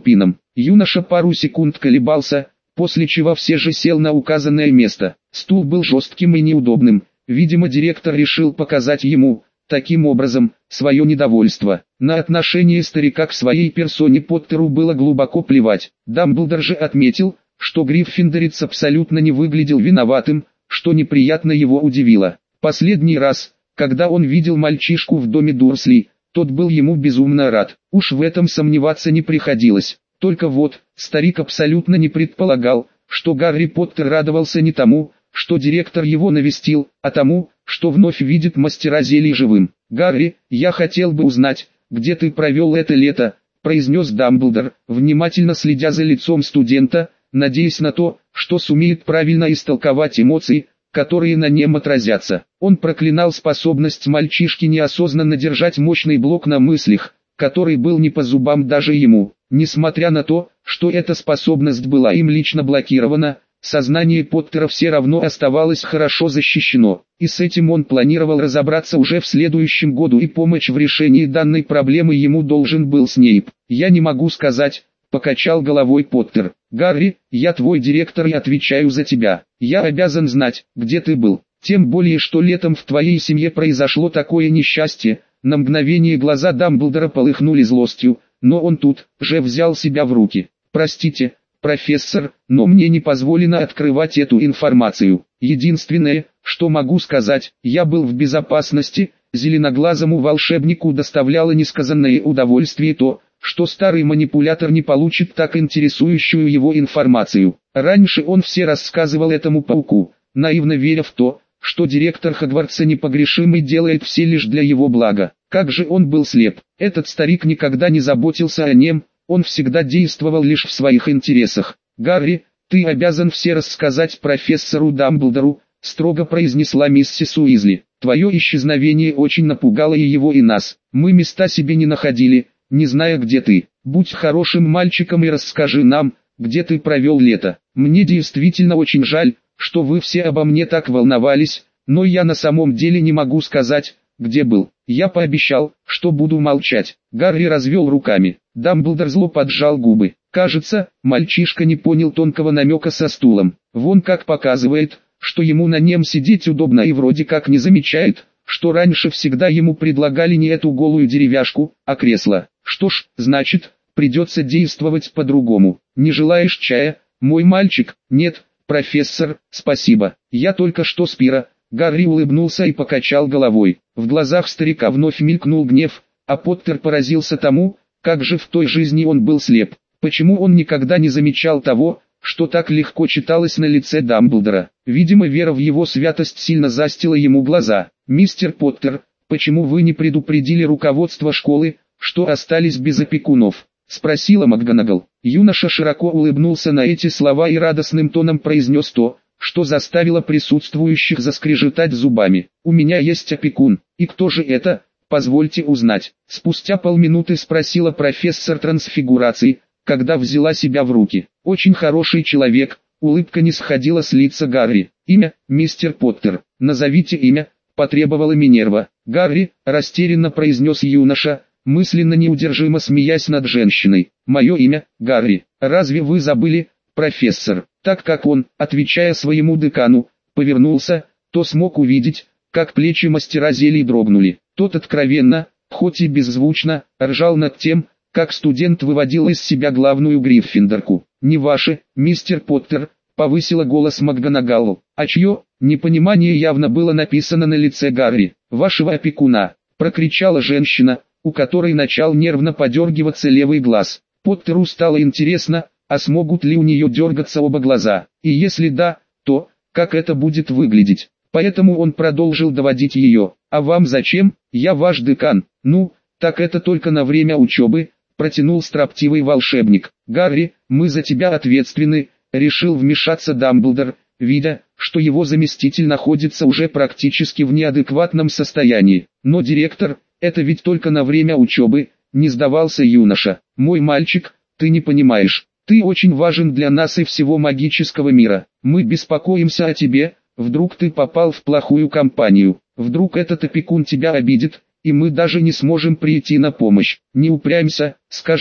Юноша пару секунд колебался, после чего все же сел на указанное место. Стул был жестким и неудобным, видимо директор решил показать ему, таким образом, свое недовольство. На отношение старика к своей персоне Поттеру было глубоко плевать. Дамблдор же отметил, что гриффиндорец абсолютно не выглядел виноватым, что неприятно его удивило. Последний раз, когда он видел мальчишку в доме Дурсли, тот был ему безумно рад. Уж в этом сомневаться не приходилось. Только вот, старик абсолютно не предполагал, что Гарри Поттер радовался не тому, что директор его навестил, а тому, что вновь видит мастера зелий живым. «Гарри, я хотел бы узнать, где ты провел это лето», — произнес Дамблдор, внимательно следя за лицом студента, надеясь на то, что сумеет правильно истолковать эмоции, которые на нем отразятся. Он проклинал способность мальчишки неосознанно держать мощный блок на мыслях, который был не по зубам даже ему. Несмотря на то, что эта способность была им лично блокирована, сознание Поттера все равно оставалось хорошо защищено, и с этим он планировал разобраться уже в следующем году, и помощь в решении данной проблемы ему должен был Снейп. «Я не могу сказать», — покачал головой Поттер. «Гарри, я твой директор и отвечаю за тебя. Я обязан знать, где ты был. Тем более, что летом в твоей семье произошло такое несчастье». На мгновение глаза Дамблдора полыхнули злостью, но он тут же взял себя в руки. «Простите, профессор, но мне не позволено открывать эту информацию. Единственное, что могу сказать, я был в безопасности». Зеленоглазому волшебнику доставляло несказанное удовольствие то, что старый манипулятор не получит так интересующую его информацию. Раньше он все рассказывал этому пауку, наивно веря в то, что директор Хогвартса непогрешимый делает все лишь для его блага. Как же он был слеп. Этот старик никогда не заботился о нем, он всегда действовал лишь в своих интересах. «Гарри, ты обязан все рассказать профессору Дамблдору», строго произнесла миссис Уизли. «Твое исчезновение очень напугало и его, и нас. Мы места себе не находили, не зная, где ты. Будь хорошим мальчиком и расскажи нам, где ты провел лето. Мне действительно очень жаль, что вы все обо мне так волновались, но я на самом деле не могу сказать, где был. Я пообещал, что буду молчать». Гарри развел руками. Дамблдор зло поджал губы. Кажется, мальчишка не понял тонкого намека со стулом. Вон как показывает, что ему на нем сидеть удобно, и вроде как не замечает, что раньше всегда ему предлагали не эту голую деревяшку, а кресло. Что ж, значит, придется действовать по-другому. «Не желаешь чая, мой мальчик?» «Нет, профессор, спасибо. Я только что с пира». Гарри улыбнулся и покачал головой. В глазах старика вновь мелькнул гнев, а Поттер поразился тому, как же в той жизни он был слеп. Почему он никогда не замечал того, что так легко читалось на лице Дамблдора? Видимо, вера в его святость сильно застила ему глаза. «Мистер Поттер, почему вы не предупредили руководство школы, что остались без опекунов?» — спросила МакГонагал. Юноша широко улыбнулся на эти слова и радостным тоном произнес то, что заставило присутствующих заскрежетать зубами. «У меня есть опекун. И кто же это? Позвольте узнать». Спустя полминуты спросила профессор трансфигурации, когда взяла себя в руки. «Очень хороший человек», улыбка не сходила с лица Гарри. «Имя, мистер Поттер, назовите имя», потребовала Минерва. «Гарри», растерянно произнес юноша, мысленно неудержимо смеясь над женщиной. «Мое имя, Гарри. Разве вы забыли, профессор?» Так как он, отвечая своему декану, повернулся, то смог увидеть, как плечи мастера зелий дрогнули. Тот откровенно, хоть и беззвучно, ржал над тем, как студент выводил из себя главную гриффиндорку. «Не ваше, мистер Поттер», — повысила голос МакГонагал. «А чье?» Непонимание явно было написано на лице Гарри. «Вашего опекуна», — прокричала женщина, у которой начал нервно подергиваться левый глаз. Поттеру стало интересно, а смогут ли у нее дергаться оба глаза, и если да, то, как это будет выглядеть. Поэтому он продолжил доводить ее. «А вам зачем? Я ваш декан». «Ну, так это только на время учебы», протянул строптивый волшебник. «Гарри, мы за тебя ответственны», решил вмешаться Дамблдор, видя, что его заместитель находится уже практически в неадекватном состоянии. «Но директор, это ведь только на время учебы», не сдавался юноша. «Мой мальчик, ты не понимаешь. Ты очень важен для нас и всего магического мира. Мы беспокоимся о тебе, вдруг ты попал в плохую компанию, вдруг этот опекун тебя обидит, и мы даже не сможем прийти на помощь. Не упрямься, скажи,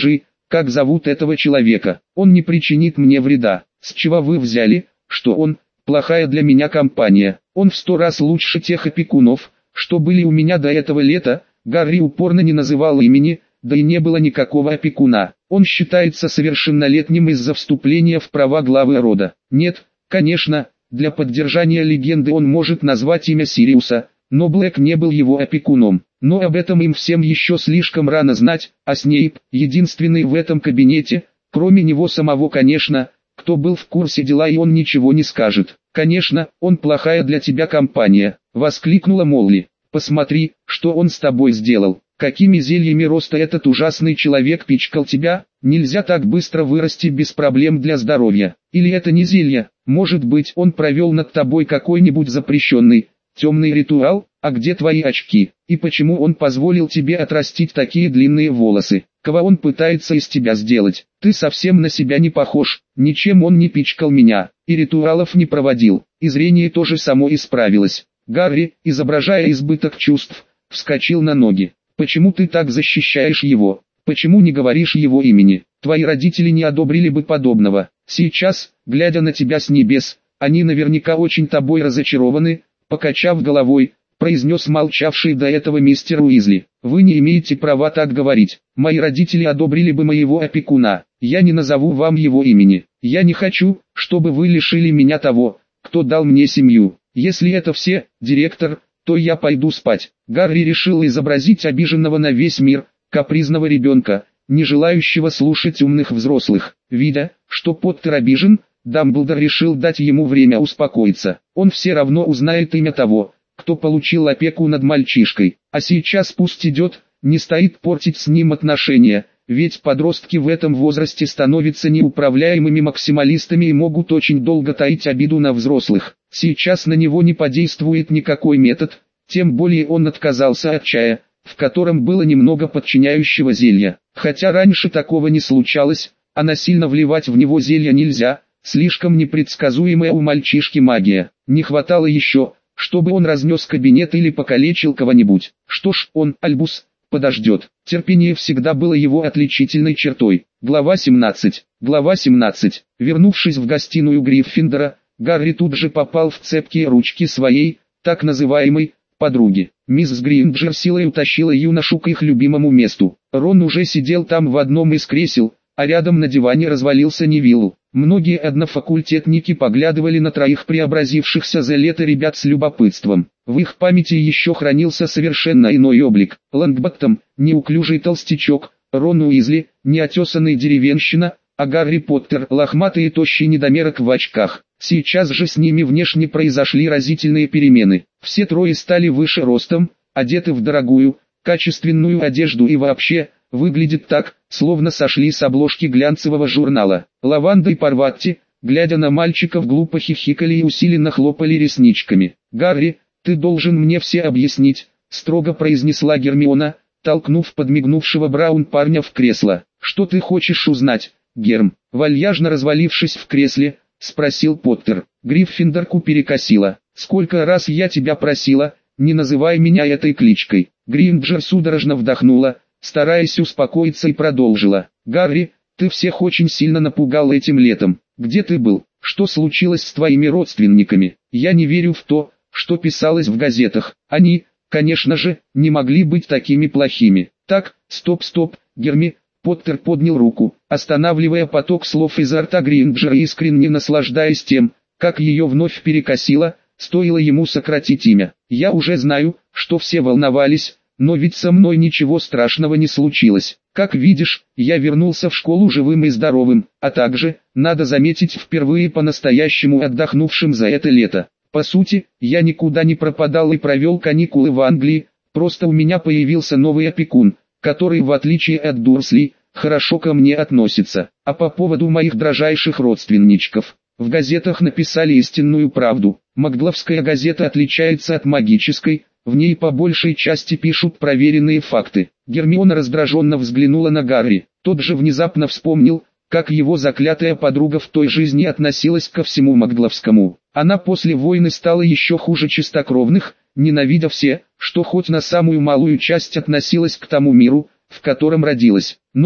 как зовут этого человека. Он не причинит мне вреда. С чего вы взяли, что он плохая для меня компания? Он в сто раз лучше тех опекунов, что были у меня до этого лета. Гарри упорно не называл имени, да и не было никакого опекуна. Он считается совершеннолетним из-за вступления в права главы рода. Нет, конечно, для поддержания легенды он может назвать имя Сириуса, но Блэк не был его опекуном. Но об этом им всем еще слишком рано знать, а Снейп, единственный в этом кабинете, кроме него самого, конечно, кто был в курсе дела, и он ничего не скажет. «Конечно, он плохая для тебя компания», — воскликнула Молли. «Посмотри, что он с тобой сделал. Какими зельями роста этот ужасный человек пичкал тебя? Нельзя так быстро вырасти без проблем для здоровья. Или это не зелье? Может быть, он провел над тобой какой-нибудь запрещенный, темный ритуал? А где твои очки? И почему он позволил тебе отрастить такие длинные волосы? Кого он пытается из тебя сделать? Ты совсем на себя не похож. Ничем он не пичкал меня, и ритуалов не проводил, и зрение тоже само исправилось». Гарри, изображая избыток чувств, вскочил на ноги. «Почему ты так защищаешь его? Почему не говоришь его имени? Твои родители не одобрили бы подобного. Сейчас, глядя на тебя с небес, они наверняка очень тобой разочарованы», покачав головой, произнес молчавший до этого мистер Уизли. «Вы не имеете права так говорить. Мои родители одобрили бы моего опекуна. Я не назову вам его имени. Я не хочу, чтобы вы лишили меня того, кто дал мне семью. Если это все, директор, то я пойду спать». Гарри решил изобразить обиженного на весь мир, капризного ребенка, не желающего слушать умных взрослых. Видя, что Поттер обижен, Дамблдор решил дать ему время успокоиться. Он все равно узнает имя того, кто получил опеку над мальчишкой. А сейчас пусть идет, не стоит портить с ним отношения, ведь подростки в этом возрасте становятся неуправляемыми максималистами и могут очень долго таить обиду на взрослых. Сейчас на него не подействует никакой метод, тем более он отказался от чая, в котором было немного подчиняющего зелья. Хотя раньше такого не случалось, а насильно вливать в него зелья нельзя, слишком непредсказуемая у мальчишки магия. Не хватало еще, чтобы он разнес кабинет или покалечил кого-нибудь. Что ж, он, Альбус, подождет. Терпение всегда было его отличительной чертой. Глава семнадцать. Глава семнадцать. Вернувшись в гостиную Гриффиндора, Гарри тут же попал в цепкие ручки своей, так называемой, подруги. Мисс Гринджер силой утащила юношу к их любимому месту. Рон уже сидел там в одном из кресел, а рядом на диване развалился Невилл. Многие однофакультетники поглядывали на троих преобразившихся за лето ребят с любопытством. В их памяти еще хранился совершенно иной облик. Лонгботтом, неуклюжий толстячок, Рон Уизли, неотесанный деревенщина, а Гарри Поттер, лохматый и тощий недомерок в очках. Сейчас же с ними внешне произошли разительные перемены. Все трое стали выше ростом, одеты в дорогую, качественную одежду и вообще, выглядит так, словно сошли с обложки глянцевого журнала. Лаванда и Парватти, глядя на мальчиков, глупо хихикали и усиленно хлопали ресничками. «Гарри, ты должен мне все объяснить», — строго произнесла Гермиона, толкнув подмигнувшего Браун парня в кресло. «Что ты хочешь узнать, Герм?» Вальяжно развалившись в кресле, спросил Поттер. Гриффиндорку перекосило. «Сколько раз я тебя просила, не называй меня этой кличкой». Гринджер судорожно вдохнула, стараясь успокоиться, и продолжила. «Гарри, ты всех очень сильно напугал этим летом. Где ты был? Что случилось с твоими родственниками? Я не верю в то, что писалось в газетах. Они, конечно же, не могли быть такими плохими. Так, стоп-стоп, Герми». Поттер поднял руку, останавливая поток слов изо рта Гринджера, искренне наслаждаясь тем, как ее вновь перекосило, стоило ему сократить имя. «Я уже знаю, что все волновались, но ведь со мной ничего страшного не случилось. Как видишь, я вернулся в школу живым и здоровым, а также, надо заметить, впервые по-настоящему отдохнувшим за это лето. По сути, я никуда не пропадал и провел каникулы в Англии, просто у меня появился новый опекун, который, в отличие от Дурсли, хорошо ко мне относится. А по поводу моих дрожайших родственничков, в газетах написали истинную правду. Магловская газета отличается от магической, в ней по большей части пишут проверенные факты». Гермиона раздраженно взглянула на Гарри. Тот же внезапно вспомнил, как его заклятая подруга в той жизни относилась ко всему магловскому. Она после войны стала еще хуже чистокровных, ненавидя все, что хоть на самую малую часть относилось к тому миру, в котором родилась. Но,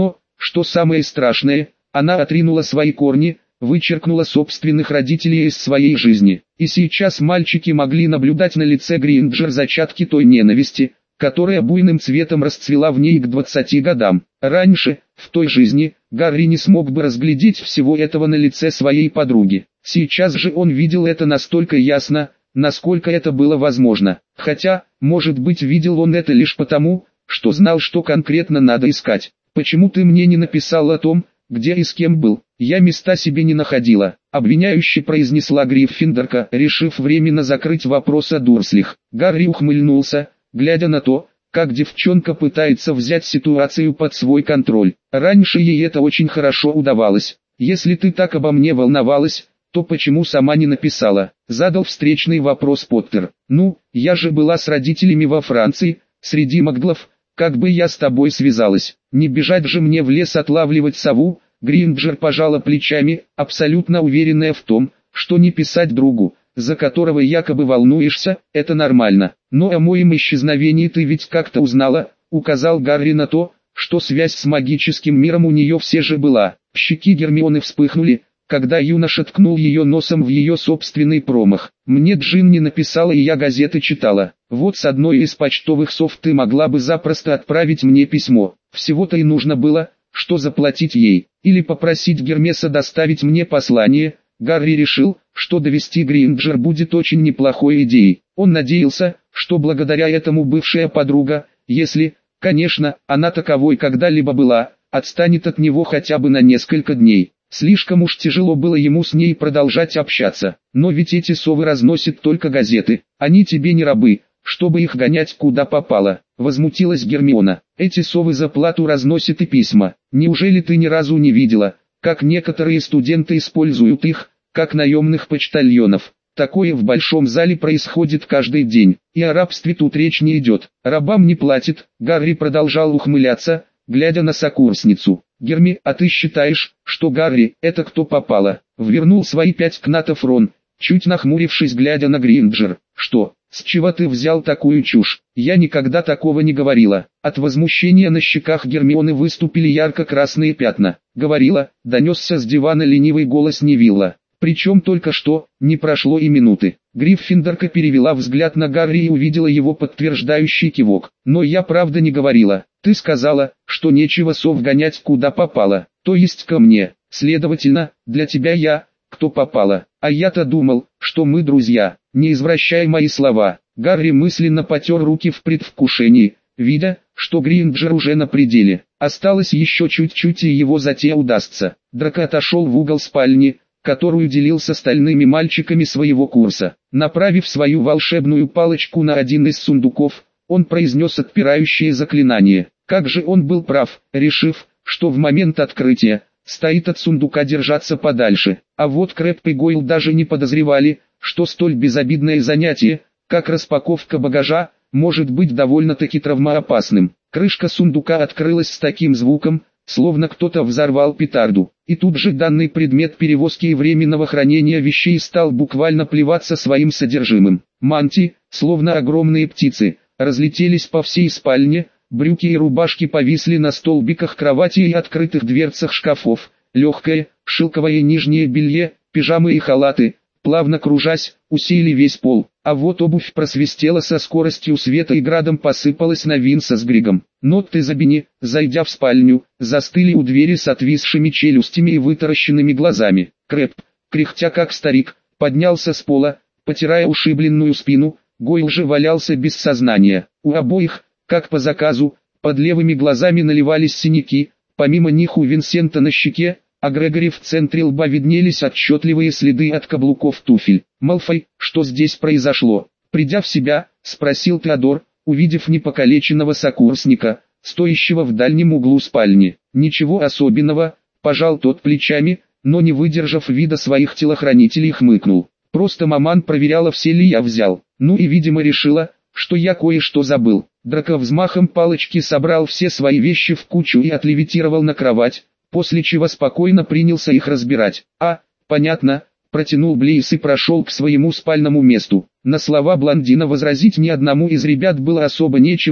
что самое страшное, она отринула свои корни, вычеркнула собственных родителей из своей жизни. И сейчас мальчики могли наблюдать на лице Гринджер зачатки той ненависти, которая буйным цветом расцвела в ней к двадцати годам. Раньше, в той жизни, Гарри не смог бы разглядеть всего этого на лице своей подруги. Сейчас же он видел это настолько ясно, насколько это было возможно. Хотя, может быть, видел он это лишь потому, что знал, что конкретно надо искать. «Почему ты мне не написал о том, где и с кем был? Я места себе не находила», — обвиняюще произнесла Гриффиндорка, решив временно закрыть вопрос о Дурслях. Гарри ухмыльнулся, глядя на то, как девчонка пытается взять ситуацию под свой контроль. Раньше ей это очень хорошо удавалось. «Если ты так обо мне волновалась, то почему сама не написала?» — задал встречный вопрос Поттер. «Ну, я же была с родителями во Франции, среди маглов, как бы я с тобой связалась? Не бежать же мне в лес отлавливать сову». Гринджер пожала плечами, абсолютно уверенная в том, что не писать другу, за которого якобы волнуешься, это нормально. «Но о моем исчезновении ты ведь как-то узнала», — указал Гарри на то, что связь с магическим миром у нее все же была. Щеки Гермионы вспыхнули, когда юноша ткнул ее носом в ее собственный промах. «Мне Джин не написала, и я газеты читала. Вот с одной из почтовых сов ты могла бы запросто отправить мне письмо. Всего-то и нужно было, что заплатить ей, или попросить Гермеса доставить мне послание». Гарри решил, что довести Гринджер будет очень неплохой идеей. Он надеялся, что благодаря этому бывшая подруга, если, конечно, она таковой когда-либо была, отстанет от него хотя бы на несколько дней. Слишком уж тяжело было ему с ней продолжать общаться. «Но ведь эти совы разносят только газеты, они тебе не рабы, чтобы их гонять куда попало», — возмутилась Гермиона. «Эти совы за плату разносят и письма. Неужели ты ни разу не видела, как некоторые студенты используют их, как наемных почтальонов? Такое в большом зале происходит каждый день, и о рабстве тут речь не идет. Рабам не платят». Гарри продолжал ухмыляться, глядя на сокурсницу. «Герми, а ты считаешь, что Гарри — это кто попало?» — ввернул свои пять кнатов Рон, чуть нахмурившись, глядя на Гринджер. «Что, с чего ты взял такую чушь? Я никогда такого не говорила». От возмущения на щеках Гермионы выступили ярко-красные пятна. «Говорила», — донесся с дивана ленивый голос Невилла. Причем только что, не прошло и минуты. Гриффиндорка перевела взгляд на Гарри и увидела его подтверждающий кивок. «Но я правда не говорила. Ты сказала, что нечего сов гонять куда попало, то есть ко мне. Следовательно, для тебя я, кто попало. А я-то думал, что мы друзья. Не извращай мои слова». Гарри мысленно потер руки в предвкушении, видя, что Гринджер уже на пределе. Осталось еще чуть-чуть, и его затея удастся. Драко отошел в угол спальни, которую делил с остальными мальчиками своего курса. Направив свою волшебную палочку на один из сундуков, он произнес отпирающее заклинание. Как же он был прав, решив, что в момент открытия стоит от сундука держаться подальше. А вот Крэбб и Гойл даже не подозревали, что столь безобидное занятие, как распаковка багажа, может быть довольно-таки травмоопасным. Крышка сундука открылась с таким звуком, словно кто-то взорвал петарду. И тут же данный предмет перевозки и временного хранения вещей стал буквально плеваться своим содержимым. Мантии, словно огромные птицы, разлетелись по всей спальне, брюки и рубашки повисли на столбиках кровати и открытых дверцах шкафов, легкое, шелковое нижнее белье, пижамы и халаты, плавно кружась, усеяли весь пол. А вот обувь просвистела со скоростью света и градом посыпалась на Винса с Григом. Нотт и Забини, зайдя в спальню, застыли у двери с отвисшими челюстями и вытаращенными глазами. Крэбб, кряхтя как старик, поднялся с пола, потирая ушибленную спину. Гойл же валялся без сознания. У обоих, как по заказу, под левыми глазами наливались синяки, помимо них у Винсента на щеке, а Грегори в центре лба виднелись отчетливые следы от каблуков туфель. «Малфой, что здесь произошло?» Придя в себя, спросил Теодор, увидев непокалеченного сокурсника, стоящего в дальнем углу спальни. «Ничего особенного», пожал тот плечами, но не выдержав вида своих телохранителей, хмыкнул. «Просто маман проверяла, все ли я взял. Ну и видимо решила, что я кое-что забыл». Драко взмахом палочки собрал все свои вещи в кучу и отлевитировал на кровать, после чего спокойно принялся их разбирать. «А, понятно», протянул Блейз и прошел к своему спальному месту. На слова блондина возразить ни одному из ребят было особо нечего,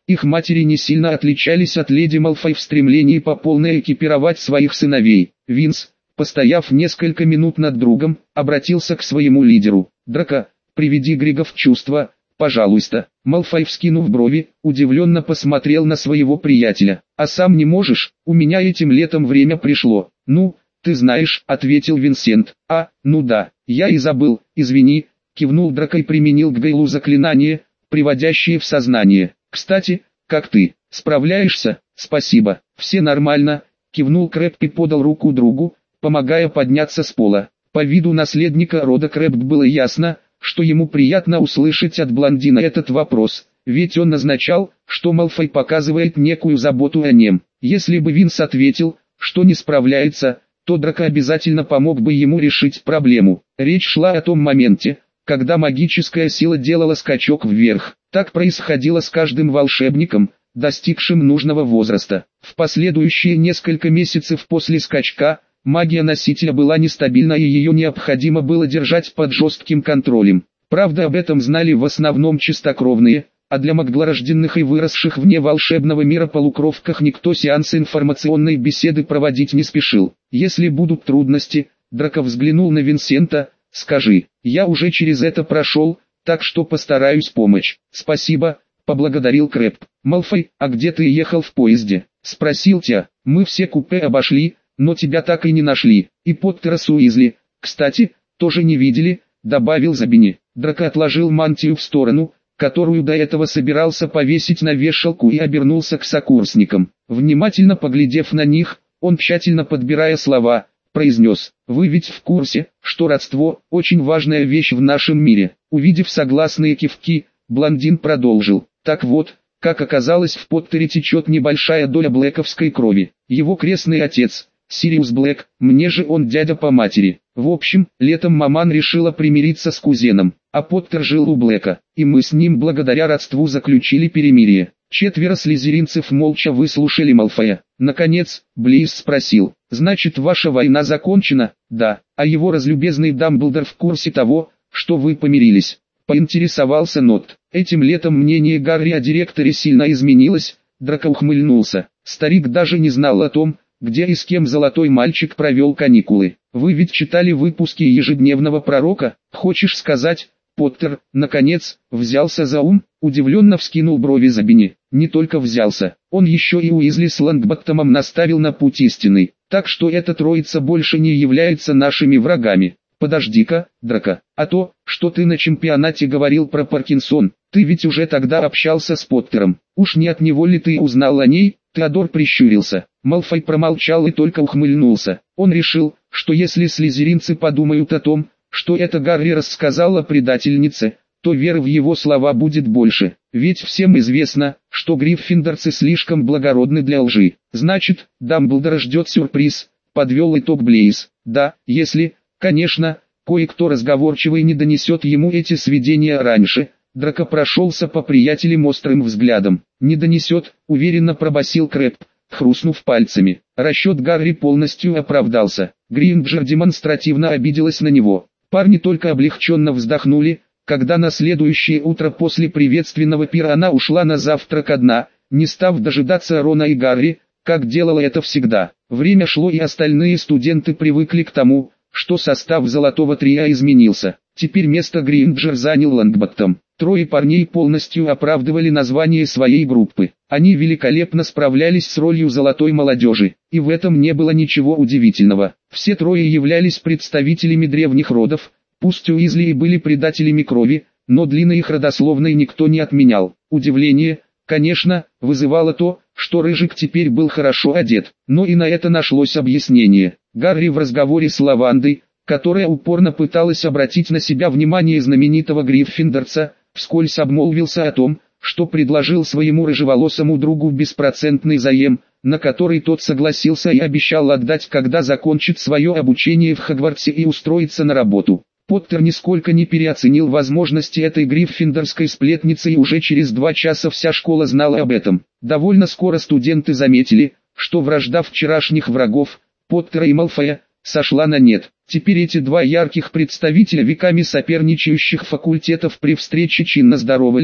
Их матери не сильно отличались от леди Малфой в стремлении по полной экипировать своих сыновей. Винс, постояв несколько минут над другом, обратился к своему лидеру. «Драко, приведи Грига в чувство, пожалуйста». Малфой, вскинув брови, удивленно посмотрел на своего приятеля. «А сам не можешь? У меня этим летом время пришло». «Ну, ты знаешь», — ответил Винсент. «А, ну да, я и забыл, извини», — кивнул Драко и применил к Гейлу заклинание, приводящее в сознание. «Кстати, как ты? Справляешься?» «Спасибо, все нормально», — кивнул Крэбб и подал руку другу, помогая подняться с пола. По виду наследника рода Крэбб было ясно, что ему приятно услышать от блондина этот вопрос, ведь он назначал, что Малфой показывает некую заботу о нем. Если бы Винс ответил, что не справляется, то Драко обязательно помог бы ему решить проблему. Речь шла о том моменте, когда магическая сила делала скачок вверх. Так происходило с каждым волшебником, достигшим нужного возраста. В последующие несколько месяцев после скачка, магия носителя была нестабильна и ее необходимо было держать под жестким контролем. Правда, об этом знали в основном чистокровные, а для маглорожденных и выросших вне волшебного мира полукровках никто сеансы информационной беседы проводить не спешил. «Если будут трудности», — Драко взглянул на Винсента, — «скажи, я уже через это прошел, так что постараюсь помочь». «Спасибо», — поблагодарил Крэбб. «Малфой, а где ты ехал в поезде?» — спросил Тя. «Мы все купе обошли, но тебя так и не нашли. И Поттера с Уизли, кстати, тоже не видели», — добавил Забини. Драко отложил мантию в сторону, которую до этого собирался повесить на вешалку, и обернулся к сокурсникам. Внимательно поглядев на них, он, тщательно подбирая слова, произнес: «Вы ведь в курсе, что родство – очень важная вещь в нашем мире». Увидев согласные кивки, блондин продолжил: «Так вот, как оказалось, в Поттере течет небольшая доля блэковской крови. Его крестный отец – Сириус Блэк, мне же он дядя по матери. В общем, летом маман решила примириться с кузеном, а Поттер жил у Блэка, и мы с ним благодаря родству заключили перемирие». Четверо слизеринцев молча выслушали Малфоя. Наконец, Блейз спросил: «Значит, ваша война закончена?» «Да, а его разлюбезный Дамблдор в курсе того, что вы помирились?» Поинтересовался Нот. Этим летом мнение Гарри о директоре сильно изменилось. Драко ухмыльнулся. Старик даже не знал о том, где и с кем золотой мальчик провел каникулы. «Вы ведь читали выпуски ежедневного пророка? Хочешь сказать, Поттер, наконец, взялся за ум?» Удивленно вскинул брови Забини. «Не только взялся, он еще и Уизли с Лонгботтомом наставил на путь истинный, так что эта троица больше не является нашими врагами». «Подожди-ка, Драко, а то, что ты на чемпионате говорил про Паркинсон, ты ведь уже тогда общался с Поттером, уж не от него ли ты узнал о ней?» Теодор прищурился. Малфой промолчал и только ухмыльнулся. Он решил, что если слизеринцы подумают о том, что это Гарри рассказал о предательнице, то веры в его слова будет больше. Ведь всем известно, что гриффиндорцы слишком благородны для лжи. «Значит, Дамблдора ждет сюрприз», — подвел итог Блейз. «Да, если, конечно, кое-кто разговорчивый не донесет ему эти сведения раньше». Драко прошелся по приятелям острым взглядом. «Не донесет», — уверенно пробасил Крэбб, хрустнув пальцами. Расчет Гарри полностью оправдался. Гринджер демонстративно обиделась на него. Парни только облегченно вздохнули, когда на следующее утро после приветственного пира она ушла на завтрак одна, не став дожидаться Рона и Гарри, как делала это всегда. Время шло, и остальные студенты привыкли к тому, что состав золотого трио изменился. Теперь место Гринджер занял Лонгботтом. Трое парней полностью оправдывали название своей группы. Они великолепно справлялись с ролью золотой молодежи, и в этом не было ничего удивительного. Все трое являлись представителями древних родов, пусть Уизли и были предателями крови, но длины их родословной никто не отменял. Удивление, конечно, вызывало то, что Рыжик теперь был хорошо одет, но и на это нашлось объяснение. Гарри в разговоре с Лавандой, которая упорно пыталась обратить на себя внимание знаменитого гриффиндорца, вскользь обмолвился о том, что предложил своему рыжеволосому другу беспроцентный заем, на который тот согласился и обещал отдать, когда закончит свое обучение в Хогвартсе и устроится на работу. Поттер нисколько не переоценил возможности этой гриффиндорской сплетницы, и уже через два часа вся школа знала об этом. Довольно скоро студенты заметили, что вражда вчерашних врагов, Поттера и Малфоя, сошла на нет. Теперь эти два ярких представителя веками соперничающих факультетов при встрече чинно здоровались,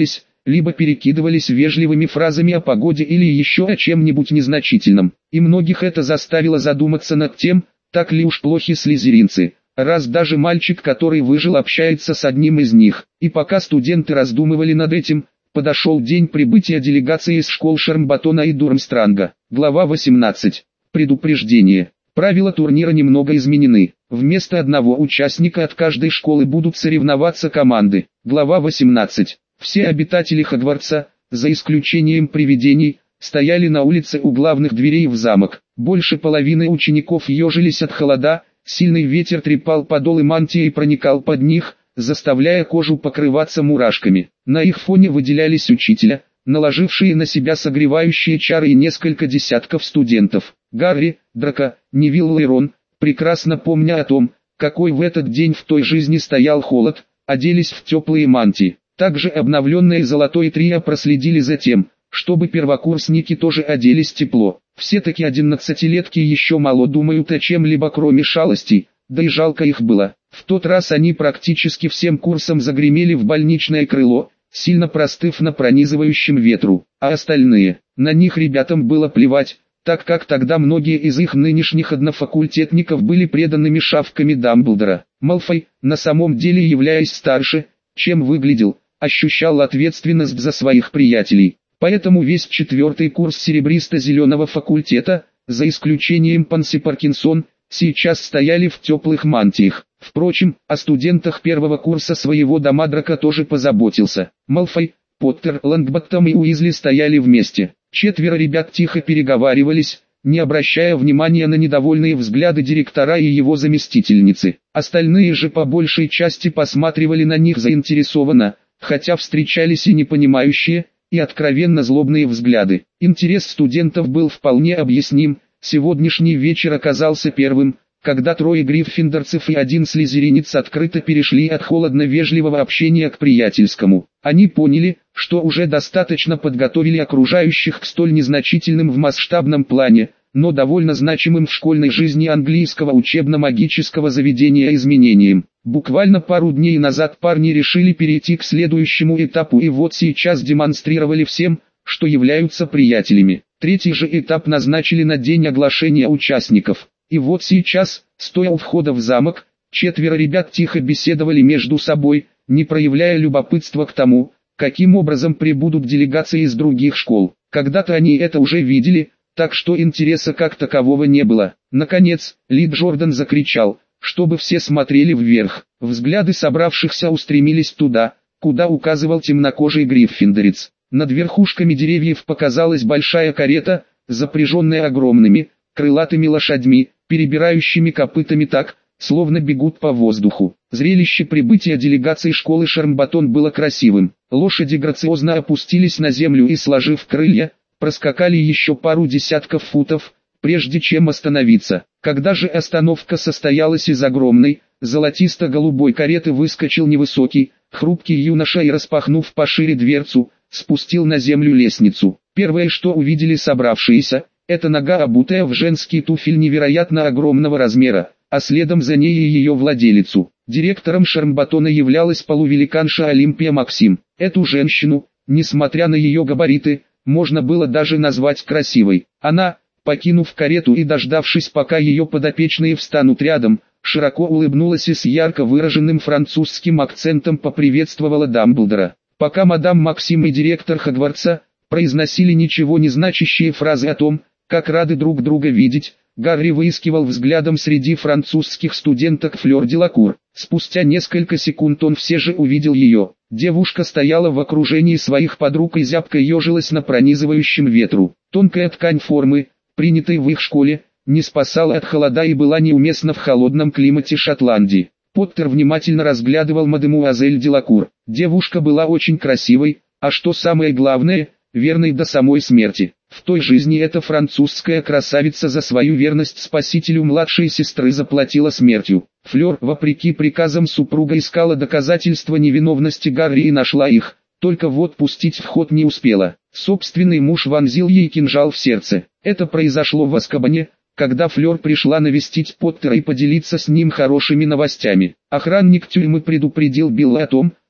либо перекидывались вежливыми фразами о погоде или еще о чем-нибудь незначительном. И многих это заставило задуматься над тем, так ли уж плохи слизеринцы, раз даже мальчик, который выжил, общается с одним из них. И пока студенты раздумывали над этим, подошел день прибытия делегации из школ Шармбатона и Дурмстранга. Глава восемнадцать. Предупреждение. Правила турнира немного изменены. Вместо одного участника от каждой школы будут соревноваться команды. Глава восемнадцать. Все обитатели Хогвартса, за исключением привидений, стояли на улице у главных дверей в замок. Больше половины учеников ежились от холода, сильный ветер трепал подолы мантии и проникал под них, заставляя кожу покрываться мурашками. На их фоне выделялись учителя, наложившие на себя согревающие чары, и несколько десятков студентов. Гарри, Драко, Невилл и Рон, прекрасно помня о том, какой в этот день в той жизни стоял холод, оделись в теплые мантии. Также обновленные Золотой трио проследили за тем, чтобы первокурсники тоже оделись тепло. Все-таки одиннадцатилетки еще мало думают о чем-либо кроме шалостей, да и жалко их было. В тот раз они практически всем курсом загремели в больничное крыло, сильно простыв на пронизывающем ветру, а остальные, на них ребятам было плевать, так как тогда многие из их нынешних однофакультетников были преданными шавками Дамблдора. Малфой, на самом деле являясь старше, чем выглядел, ощущал ответственность за своих приятелей. Поэтому весь четвертый курс серебристо-зеленого факультета, за исключением Панси Паркинсон, сейчас стояли в теплых мантиях. Впрочем, о студентах первого курса своего дома Драко тоже позаботился. Малфой, Поттер, Лонгботтом и Уизли стояли вместе. Четверо ребят тихо переговаривались, не обращая внимания на недовольные взгляды директора и его заместительницы. Остальные же по большей части посматривали на них заинтересованно, хотя встречались и непонимающие, и откровенно злобные взгляды. Интерес студентов был вполне объясним. Сегодняшний вечер оказался первым, когда трое гриффиндорцев и один слизеринец открыто перешли от холодно-вежливого общения к приятельскому. Они поняли, что уже достаточно подготовили окружающих к столь незначительным в масштабном плане, но довольно значимым в школьной жизни английского учебно-магического заведения изменениям. Буквально пару дней назад парни решили перейти к следующему этапу и вот сейчас демонстрировали всем, что являются приятелями. Третий же этап назначили на день оглашения участников. И вот сейчас, стоя у входа в замок, четверо ребят тихо беседовали между собой, не проявляя любопытства к тому, каким образом прибудут делегации из других школ. Когда-то они это уже видели, так что интереса как такового не было. Наконец, Ли Джордан закричал, чтобы все смотрели вверх. Взгляды собравшихся устремились туда, куда указывал темнокожий гриффиндорец. Над верхушками деревьев показалась большая карета, запряженная огромными, крылатыми лошадьми, перебирающими копытами так, словно бегут по воздуху. Зрелище прибытия делегации школы Шармбатон было красивым. Лошади грациозно опустились на землю и, сложив крылья, проскакали еще пару десятков футов, прежде чем остановиться. Когда же остановка состоялась, из огромной, золотисто-голубой кареты выскочил невысокий, хрупкий юноша и, распахнув пошире дверцу, спустил на землю лестницу. Первое, что увидели собравшиеся, это нога, обутая в женский туфель невероятно огромного размера, а следом за ней и ее владелицу. Директором Шармбатона являлась полувеликанша Олимпия Максим. Эту женщину, несмотря на ее габариты, можно было даже назвать красивой. Она, покинув карету и дождавшись, пока ее подопечные встанут рядом, широко улыбнулась и с ярко выраженным французским акцентом поприветствовала Дамблдора. Пока мадам Максим и директор Хогвартса произносили ничего не значащие фразы о том, как рады друг друга видеть, Гарри выискивал взглядом среди французских студенток Флёр Делакур. Спустя несколько секунд он все же увидел ее. Девушка стояла в окружении своих подруг и зябко ежилась на пронизывающем ветру. Тонкая ткань формы, принятой в их школе, не спасала от холода и была неуместна в холодном климате Шотландии. Поттер внимательно разглядывал мадемуазель Делакур. Девушка была очень красивой, а что самое главное, верной до самой смерти. В той жизни эта французская красавица за свою верность спасителю младшей сестры заплатила смертью. Флёр, вопреки приказам супруга, искала доказательства невиновности Гарри и нашла их, только вот пустить в ход не успела. Собственный муж вонзил ей кинжал в сердце. Это произошло в Азкабане, когда Флёр пришла навестить Поттера и поделиться с ним хорошими новостями. Охранник тюрьмы предупредил Билла о том,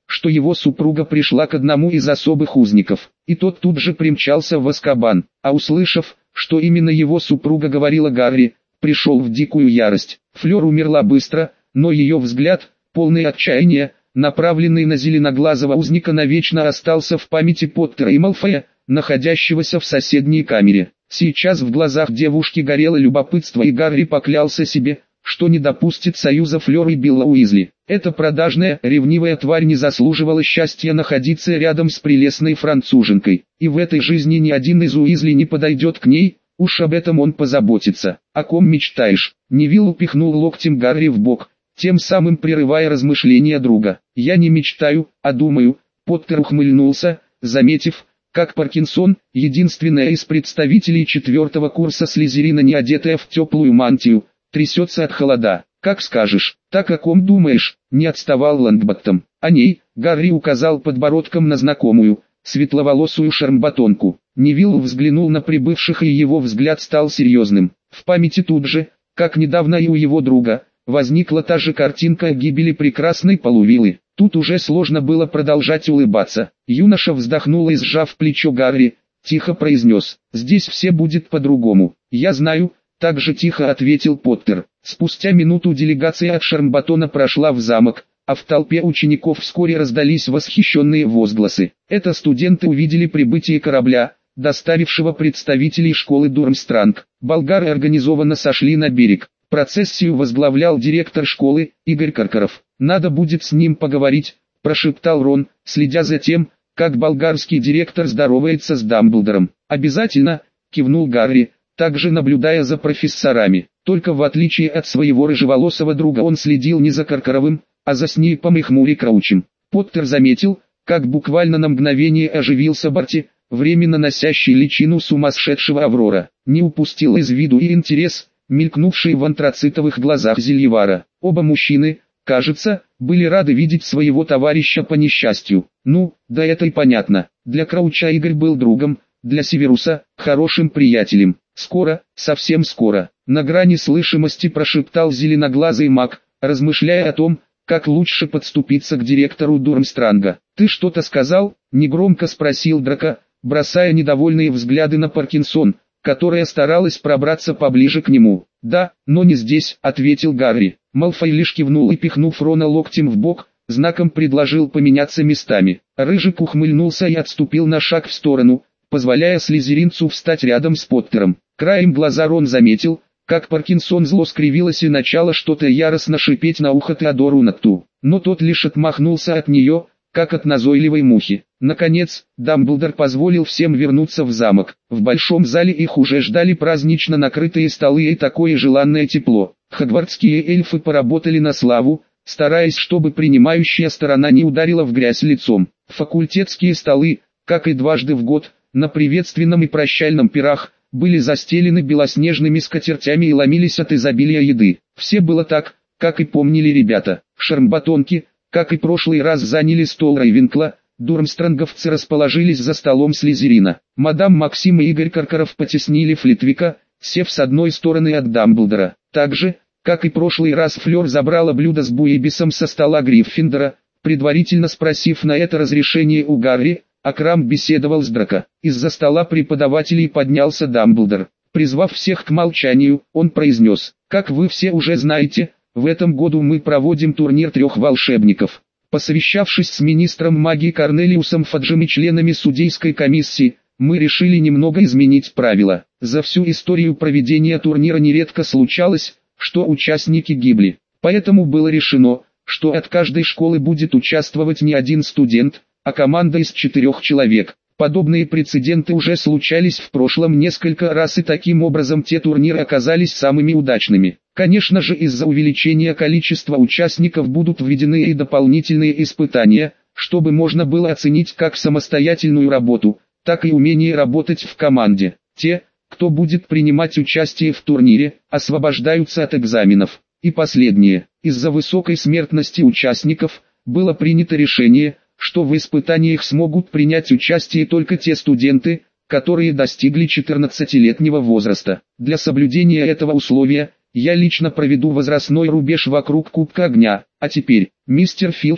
что его супруга пришла к одному из особых узников, и тот тут же примчался в Азкабан, а услышав, что именно его супруга говорила Гарри, пришел в дикую ярость. Флёр умерла быстро, но ее взгляд, полный отчаяния, направленный на зеленоглазого узника, навечно остался в памяти Поттера и Малфоя, находящегося в соседней камере. Сейчас в глазах девушки горело любопытство, и Гарри поклялся себе, что не допустит союза Флёр и Билла Уизли. Эта продажная, ревнивая тварь не заслуживала счастья находиться рядом с прелестной француженкой, и в этой жизни ни один из Уизли не подойдет к ней, уж об этом он позаботится. «О ком мечтаешь?» Невилл упихнул локтем Гарри в бок, тем самым прерывая размышления друга. «Я не мечтаю, а думаю», — Поттер ухмыльнулся, заметив, как Паркинсон, единственная из представителей четвертого курса Слизерина, не одетая в теплую мантию, трясется от холода. «Как скажешь, так о ком думаешь?» — не отставал Лонгботтом. «О ней», — Гарри указал подбородком на знакомую, светловолосую Шармбатонку. Невилл взглянул на прибывших, и его взгляд стал серьезным. В памяти тут же, как недавно и у его друга, возникла та же картинка о гибели прекрасной полувиллы. Тут уже сложно было продолжать улыбаться. Юноша вздохнул и, сжав плечо Гарри, тихо произнес: «Здесь все будет по-другому». «Я знаю», — так же тихо ответил Поттер. Спустя минуту делегация от Шармбатона прошла в замок, а в толпе учеников вскоре раздались восхищенные возгласы. Это студенты увидели прибытие корабля, доставившего представителей школы Дурмстранг. Болгары организованно сошли на берег. Процессию возглавлял директор школы, Игорь Каркаров. «Надо будет с ним поговорить», – прошептал Рон, следя за тем, как болгарский директор здоровается с Дамблдором. «Обязательно», – кивнул Гарри, также наблюдая за профессорами. Только в отличие от своего рыжеволосого друга он следил не за Каркаровым, а за Снейпом и Хмури Краучем. Поттер заметил, как буквально на мгновение оживился Барти, временно носящий личину сумасшедшего Аврора. Не упустил из виду и интерес, мелькнувший в антрацитовых глазах Зельевара. Оба мужчины, кажется, были рады видеть своего товарища по несчастью. Ну, да это и понятно. Для Крауча Игорь был другом, для Северуса – хорошим приятелем. «Скоро, совсем скоро», – на грани слышимости прошептал зеленоглазый маг, размышляя о том, как лучше подступиться к директору Дурмстранга. «Ты что-то сказал?» – негромко спросил Драко, бросая недовольные взгляды на Паркинсон, которая старалась пробраться поближе к нему. «Да, но не здесь», — ответил Гарри. Малфой лишь кивнул и, пихнув Рона локтем в бок, знаком предложил поменяться местами. Рыжик ухмыльнулся и отступил на шаг в сторону, позволяя слизеринцу встать рядом с Поттером. Краем глаза Рон заметил, как Паркинсон зло скривилась и начала что-то яростно шипеть на ухо Теодору Натту. Но тот лишь отмахнулся от нее, как от назойливой мухи. Наконец, Дамблдор позволил всем вернуться в замок. В большом зале их уже ждали празднично накрытые столы и такое желанное тепло. Хогвартские эльфы поработали на славу, стараясь, чтобы принимающая сторона не ударила в грязь лицом. Факультетские столы, как и дважды в год, на приветственном и прощальном пирах, были застелены белоснежными скатертями и ломились от изобилия еды. Все было так, как и помнили ребята. Шармбатонки, как и прошлый раз, заняли стол Рейвенкла, дурмстранговцы расположились за столом Слизерина. Мадам Максим и Игорь Каркаров потеснили Флитвика, сев с одной стороны от Дамблдора. Так же, как и прошлый раз, Флёр забрала блюдо с буйбисом со стола Гриффиндора, предварительно спросив на это разрешение у Гарри, а Крам беседовал с Драко. Из-за стола преподавателей поднялся Дамблдор. Призвав всех к молчанию, он произнес: «Как вы все уже знаете, в этом году мы проводим турнир трех волшебников». Посовещавшись с министром магии Корнелиусом Фаджем и членами судейской комиссии, мы решили немного изменить правила. За всю историю проведения турнира нередко случалось, что участники гибли. Поэтому было решено, что от каждой школы будет участвовать не один студент, а команда из четырех человек. Подобные прецеденты уже случались в прошлом несколько раз, и таким образом те турниры оказались самыми удачными. Конечно же, из-за увеличения количества участников будут введены и дополнительные испытания, чтобы можно было оценить как самостоятельную работу, так и умение работать в команде. Те, кто будет принимать участие в турнире, освобождаются от экзаменов. И последнее. Из-за высокой смертности участников, было принято решение, что в испытаниях смогут принять участие только те студенты, которые достигли четырнадцатилетнего возраста. Для соблюдения этого условия, я лично проведу возрастной рубеж вокруг Кубка Огня. А теперь, мистер Филч,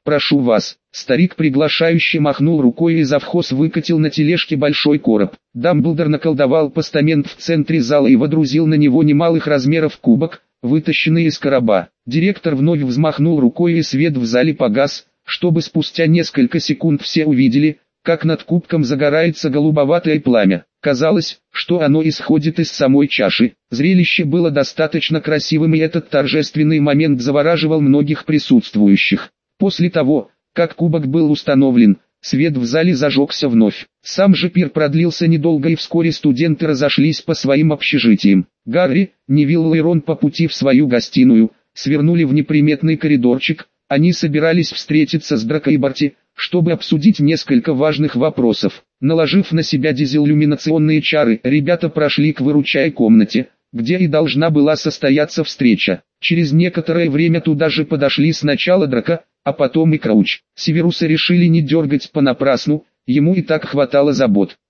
прошу вас». Старик приглашающе махнул рукой, и завхоз выкатил на тележке большой короб. Дамблдор наколдовал постамент в центре зала и водрузил на него немалых размеров кубок, вытащенный из короба. Директор вновь взмахнул рукой, и свет в зале погас, чтобы спустя несколько секунд все увидели, как над кубком загорается голубоватое пламя. Казалось, что оно исходит из самой чаши. Зрелище было достаточно красивым, и этот торжественный момент завораживал многих присутствующих. После того, как кубок был установлен, свет в зале зажегся вновь. Сам же пир продлился недолго, и вскоре студенты разошлись по своим общежитиям. Гарри, Невилл и Рон по пути в свою гостиную свернули в неприметный коридорчик. Они собирались встретиться с Драко и Барти, чтобы обсудить несколько важных вопросов. Наложив на себя дезиллюминационные чары, ребята прошли к выручай комнате, где и должна была состояться встреча. Через некоторое время туда же подошли сначала Драко, а потом и Крауч. Северуса решили не дергать понапрасну, ему и так хватало забот.